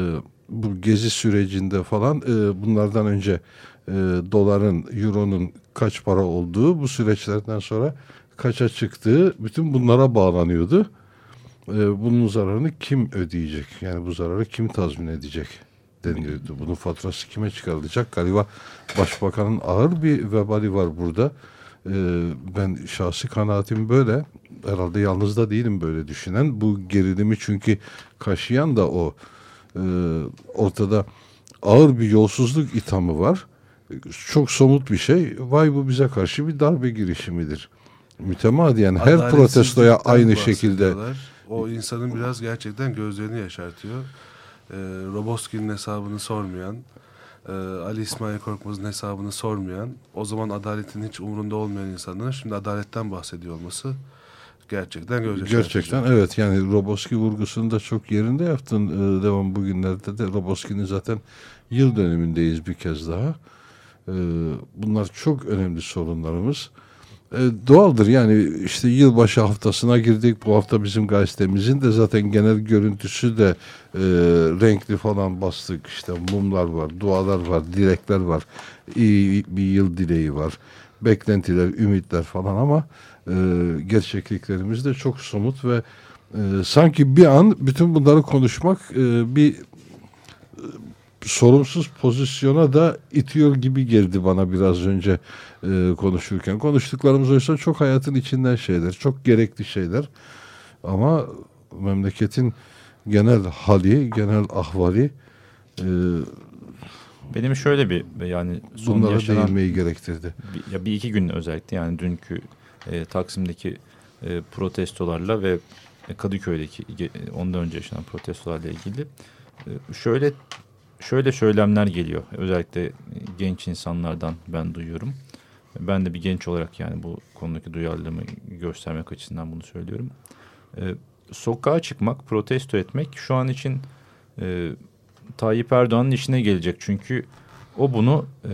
bu gezi sürecinde falan e, bunlardan önce e, doların, euronun kaç para olduğu, bu süreçlerden sonra kaça çıktığı, bütün bunlara bağlanıyordu. E, bunun zararını kim ödeyecek? Yani bu zararı kim tazmin edecek deniyordu. Bunun faturası kime çıkarılacak? Galiba Başbakanın ağır bir vebali var burada. E, ben şahsi kanaatim böyle. Herhalde yalnız da değilim böyle düşünen. Bu gerilimi çünkü kaşıyan da o. E, ortada ağır bir yolsuzluk ithamı var. Çok somut bir şey. Vay, bu bize karşı bir darbe girişimidir. Mütemadiyen her protestoya aynı şekilde. O insanın biraz gerçekten gözlerini yaşartıyor. Ee, Roboski'nin hesabını sormayan, e, Ali İsmail Korkmaz'ın hesabını sormayan, o zaman adaletin hiç umurunda olmayan insanların şimdi adaletten bahsediyor olması gerçekten göz yaşartıcı. Gerçekten evet, yani Roboski vurgusunu da çok yerinde yaptın. Ee, devam bugünlerde de Roboski'nin zaten yıl dönümündeyiz bir kez daha. Ee, bunlar çok önemli sorunlarımız. E, doğaldır yani, işte yılbaşı haftasına girdik. Bu hafta bizim gazetemizin de zaten genel görüntüsü de e, renkli falan bastık. İşte mumlar var, dualar var, dilekler var. İyi bir yıl dileği var. Beklentiler, ümitler falan ama e, gerçekliklerimiz de çok somut ve e, sanki bir an bütün bunları konuşmak e, bir e, sorumsuz pozisyona da itiyor gibi geldi bana biraz önce e, konuşurken. Konuştuklarımız oysa çok hayatın içinden şeyler, çok gerekli şeyler. Ama memleketin genel hali, genel ahvali e, benim şöyle bir yani son bunlara yaşanan değinmeyi gerektirdi. Bir, ya bir iki gün özellikle yani dünkü e, Taksim'deki e, protestolarla ve Kadıköy'deki e, ondan önce yaşanan protestolarla ilgili e, şöyle Şöyle söylemler geliyor. Özellikle genç insanlardan ben duyuyorum. Ben de bir genç olarak yani bu konudaki duyarlılığımı göstermek açısından bunu söylüyorum. Ee, sokağa çıkmak, protesto etmek şu an için e, Tayyip Erdoğan'ın işine gelecek. Çünkü o bunu e,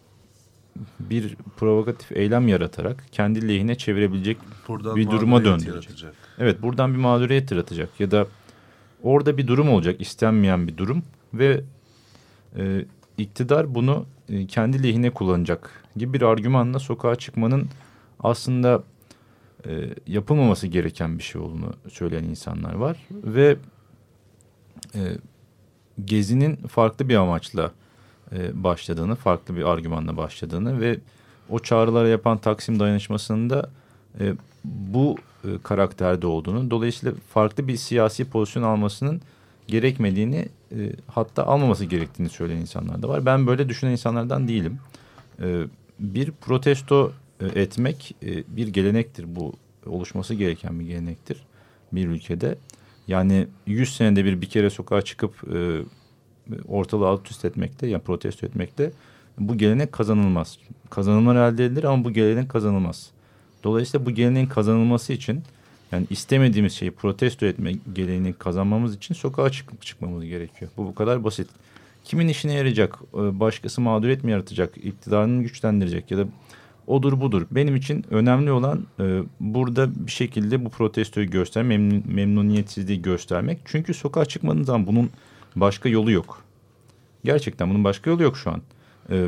bir provokatif eylem yaratarak kendi lehine çevirebilecek buradan bir duruma döndürecek. Yaratacak. Evet, buradan bir mağduriyet yaratacak. Ya da orada bir durum olacak, istenmeyen bir durum ve Ee, iktidar bunu e, kendi lehine kullanacak gibi bir argümanla sokağa çıkmanın aslında e, yapılmaması gereken bir şey olduğunu söyleyen insanlar var. Ve e, Gezi'nin farklı bir amaçla e, başladığını, farklı bir argümanla başladığını ve o çağrılara yapan Taksim Dayanışması'nın da e, bu e, karakterde olduğunu, dolayısıyla farklı bir siyasi pozisyon almasının gerekmediğini, e, hatta almaması gerektiğini söyleyen insanlar da var. Ben böyle düşünen insanlardan değilim. E, bir protesto e, etmek e, bir gelenektir. Bu oluşması gereken bir gelenektir bir ülkede. Yani yüz senede bir bir kere sokağa çıkıp e, ortalığı alt üst etmekte, yani protesto etmekte bu gelenek kazanılmaz. Kazanımlar elde edilir ama bu gelenek kazanılmaz. Dolayısıyla bu geleneğin kazanılması için, yani istemediğimiz şeyi protesto etme geleneğini kazanmamız için sokağa çık çıkmamız gerekiyor. Bu bu kadar basit. Kimin işine yarayacak, başkası mağduriyet mi yaratacak, iktidarını güçlendirecek ya da odur budur. Benim için önemli olan e, burada bir şekilde bu protestoyu göstermek, memnun, memnuniyetsizliği göstermek. Çünkü sokağa çıkmadığınız zaman bunun başka yolu yok. Gerçekten bunun başka yolu yok şu an. E,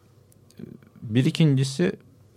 bir ikincisi,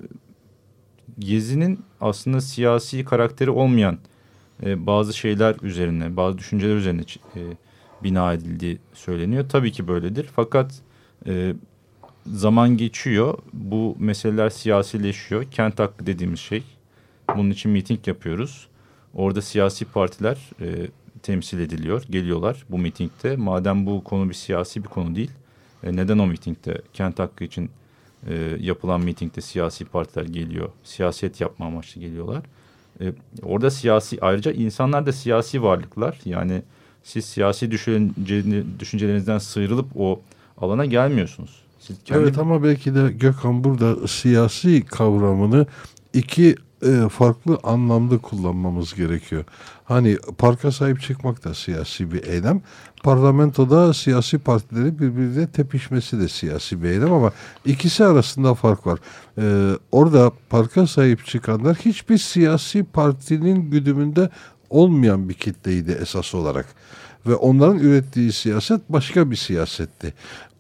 Gezi'nin aslında siyasi karakteri olmayan e, bazı şeyler üzerine, bazı düşünceler üzerine e, bina edildiği söyleniyor. Tabii ki böyledir. Fakat e, zaman geçiyor. Bu meseleler siyasileşiyor. Kent hakkı dediğimiz şey. Bunun için miting yapıyoruz. Orada siyasi partiler e, temsil ediliyor. Geliyorlar bu mitingde. Madem bu konu bir siyasi bir konu değil. E, neden o mitingde, kent hakkı için e, yapılan mitingde siyasi partiler geliyor? Siyaset yapma amaçlı geliyorlar. E, orada siyasi, ayrıca insanlar da siyasi varlıklar. Yani siz siyasi düşünce, düşüncelerinizden sıyrılıp o alana gelmiyorsunuz. Kendi... Evet, ama belki de Gökhan burada siyasi kavramını iki e, farklı anlamda kullanmamız gerekiyor. Hani parka sahip çıkmak da siyasi bir eylem. Parlamentoda siyasi partileri birbiriyle tepişmesi de siyasi bir eylem, ama ikisi arasında fark var. E, orada parka sahip çıkanlar hiçbir siyasi partinin güdümünde olmayan bir kitleydi esas olarak. Ve onların ürettiği siyaset başka bir siyasetti.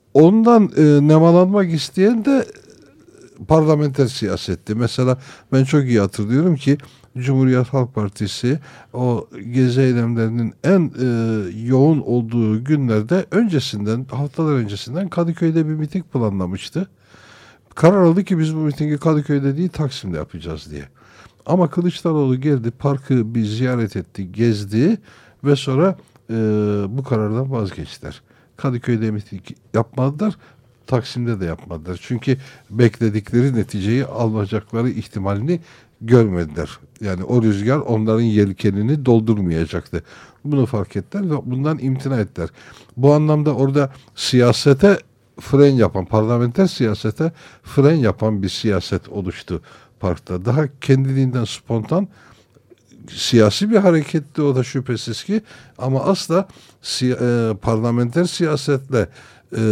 Ondan e, nemalanmak isteyen de parlamenter siyasetti. Mesela ben çok iyi hatırlıyorum ki Cumhuriyet Halk Partisi o gezi eylemlerinin en e, yoğun olduğu günlerde öncesinden, haftalar öncesinden Kadıköy'de bir miting planlamıştı. Karar aldı ki biz bu mitingi Kadıköy'de değil Taksim'de yapacağız diye. Ama Kılıçdaroğlu geldi, parkı bir ziyaret etti, gezdi ve sonra e, bu karardan vazgeçtiler. Kadıköy'de miting yapmadılar, Taksim'de de yapmadılar. Çünkü bekledikleri neticeyi alacakları ihtimalini görmediler. Yani o rüzgar onların yelkenini doldurmayacaktı. Bunu fark ettiler ve bundan imtina ettiler. Bu anlamda orada siyasete fren yapan, parlamenter siyasete fren yapan bir siyaset oluştu parkta. Daha kendiliğinden spontan, siyasi bir hareketti o da şüphesiz ki, ama asla siya, e, parlamenter siyasetle e,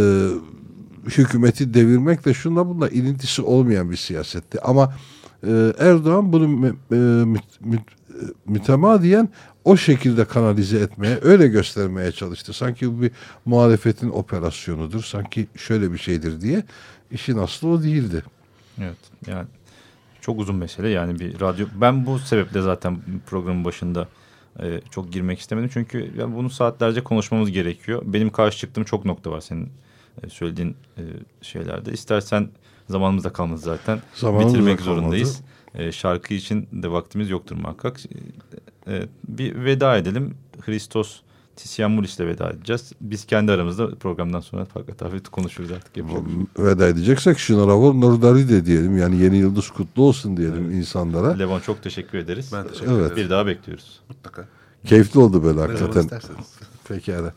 hükümeti devirmekle şunla bununla ilintisi olmayan bir siyasetti. Ama e, Erdoğan bunu mü, e, mü, mü, mütemadiyen o şekilde kanalize etmeye, öyle göstermeye çalıştı. Sanki bu bir muhalefetin operasyonudur, sanki şöyle bir şeydir diye. İşin aslı o değildi. Evet, yani çok uzun mesele, yani bir radyo. Ben bu sebeple zaten programın başında e, çok girmek istemedim. Çünkü yani bunu saatlerce konuşmamız gerekiyor. Benim karşı çıktığım çok nokta var senin e, söylediğin e, şeylerde. İstersen zamanımız da kalmadı zaten. Zamanımız bitirmek zorundayız. E, şarkı için de vaktimiz yoktur muhakkak. E, bir veda edelim. Hristos Tisyamulis ile veda edeceğiz. Biz kendi aramızda programdan sonra fakat hafif konuşuruz artık. Yapalım. Veda edeceksek Şınaravol Nurdari de diyelim. Yani yeni yıldız kutlu olsun diyelim, evet, insanlara. Levon çok teşekkür ederiz. Ben teşekkür evet. ederim. Bir daha bekliyoruz. Mutlaka. Keyifli oldu böyle hakikaten. Pekala.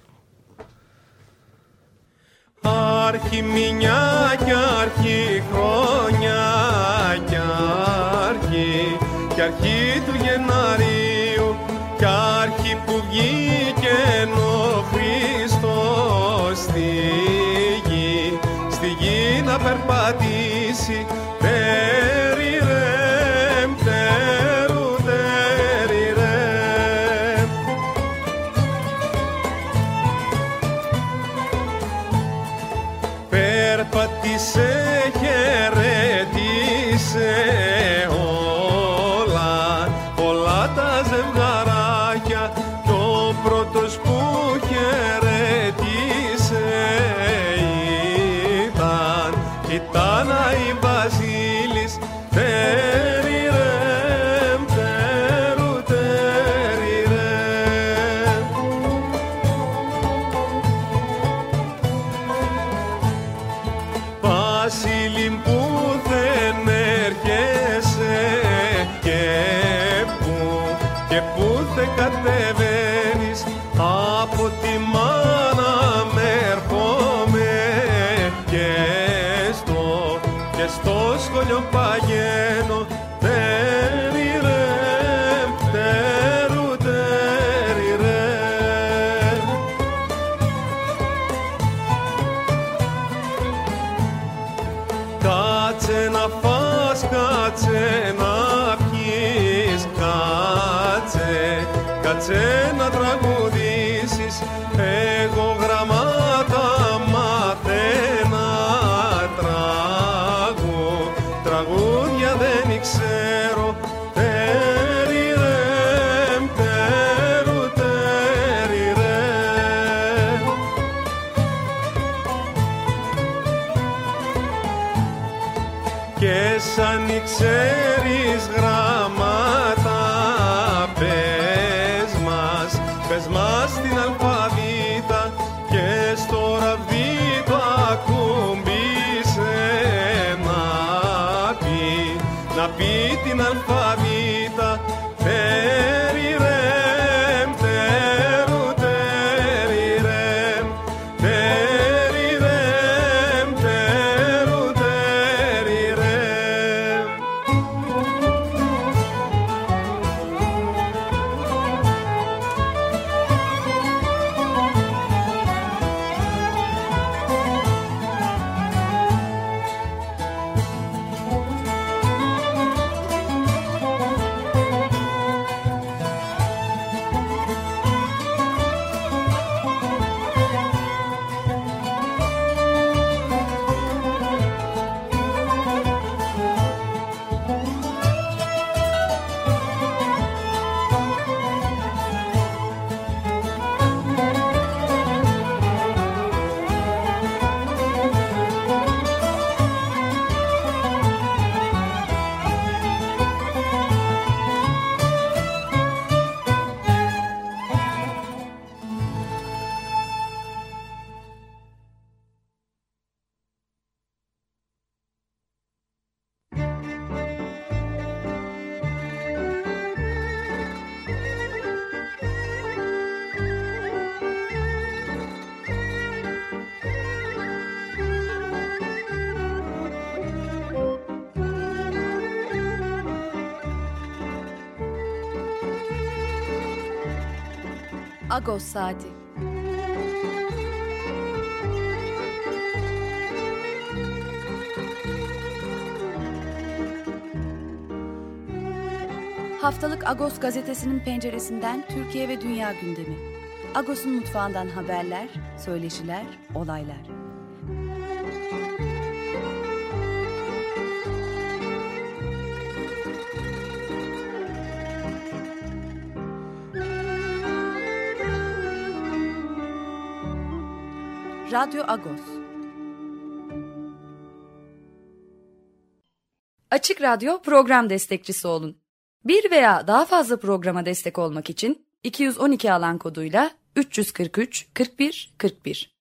Άρχι μηνιά κι άρχι χρόνια κι άρχι κι αρχή του Γεναρίου κι άρχι που βγήκεν ο Χριστός στη γη, στη γη να περπατήσει. Τεριρέμ, τερου, τεριρέμ. Περπάτησε, χαιρέτησε όλα, όλα τα ζευγαράκια. Και ο πρώτος που χαιρέτησε ήταν, ήταν η Βασίλης. Τεριρέμ, τερου, τεριρέμ. Βασίλη που δεν έρχεται στο σχολείο παγαίνω. Τεριρέμ, τερου, τεριρέμ. Κάτσε να φας, κάτσε να πιείς, κάτσε, κάτσε να τραγουδήσεις. Εγώ γραμμάτα μαθαίνα, τραγου, τραγούδια δεν ξέρω. Τεριρέμ, τερου, τεριρέμ. Και σαν ξέρεις γράμματα, πες μας, πες μας την αλφαβήτα και στο ραβδί το ακουμπήσε να πει, να πει την αλφαβήτα. Τεριρέμ, τερου, τεριρέμ, τεριρέμ, τερου, τεριρέμ. Agos Saati. Haftalık Agos gazetesinin penceresinden Türkiye ve dünya gündemi. Agos'un mutfağından haberler, söyleşiler, olaylar. Radyo Agos. Açık Radyo program destekçisi olun. Bir veya daha fazla programa destek olmak için iki yüz on iki alan koduyla üç yüz kırk üç kırk bir kırk bir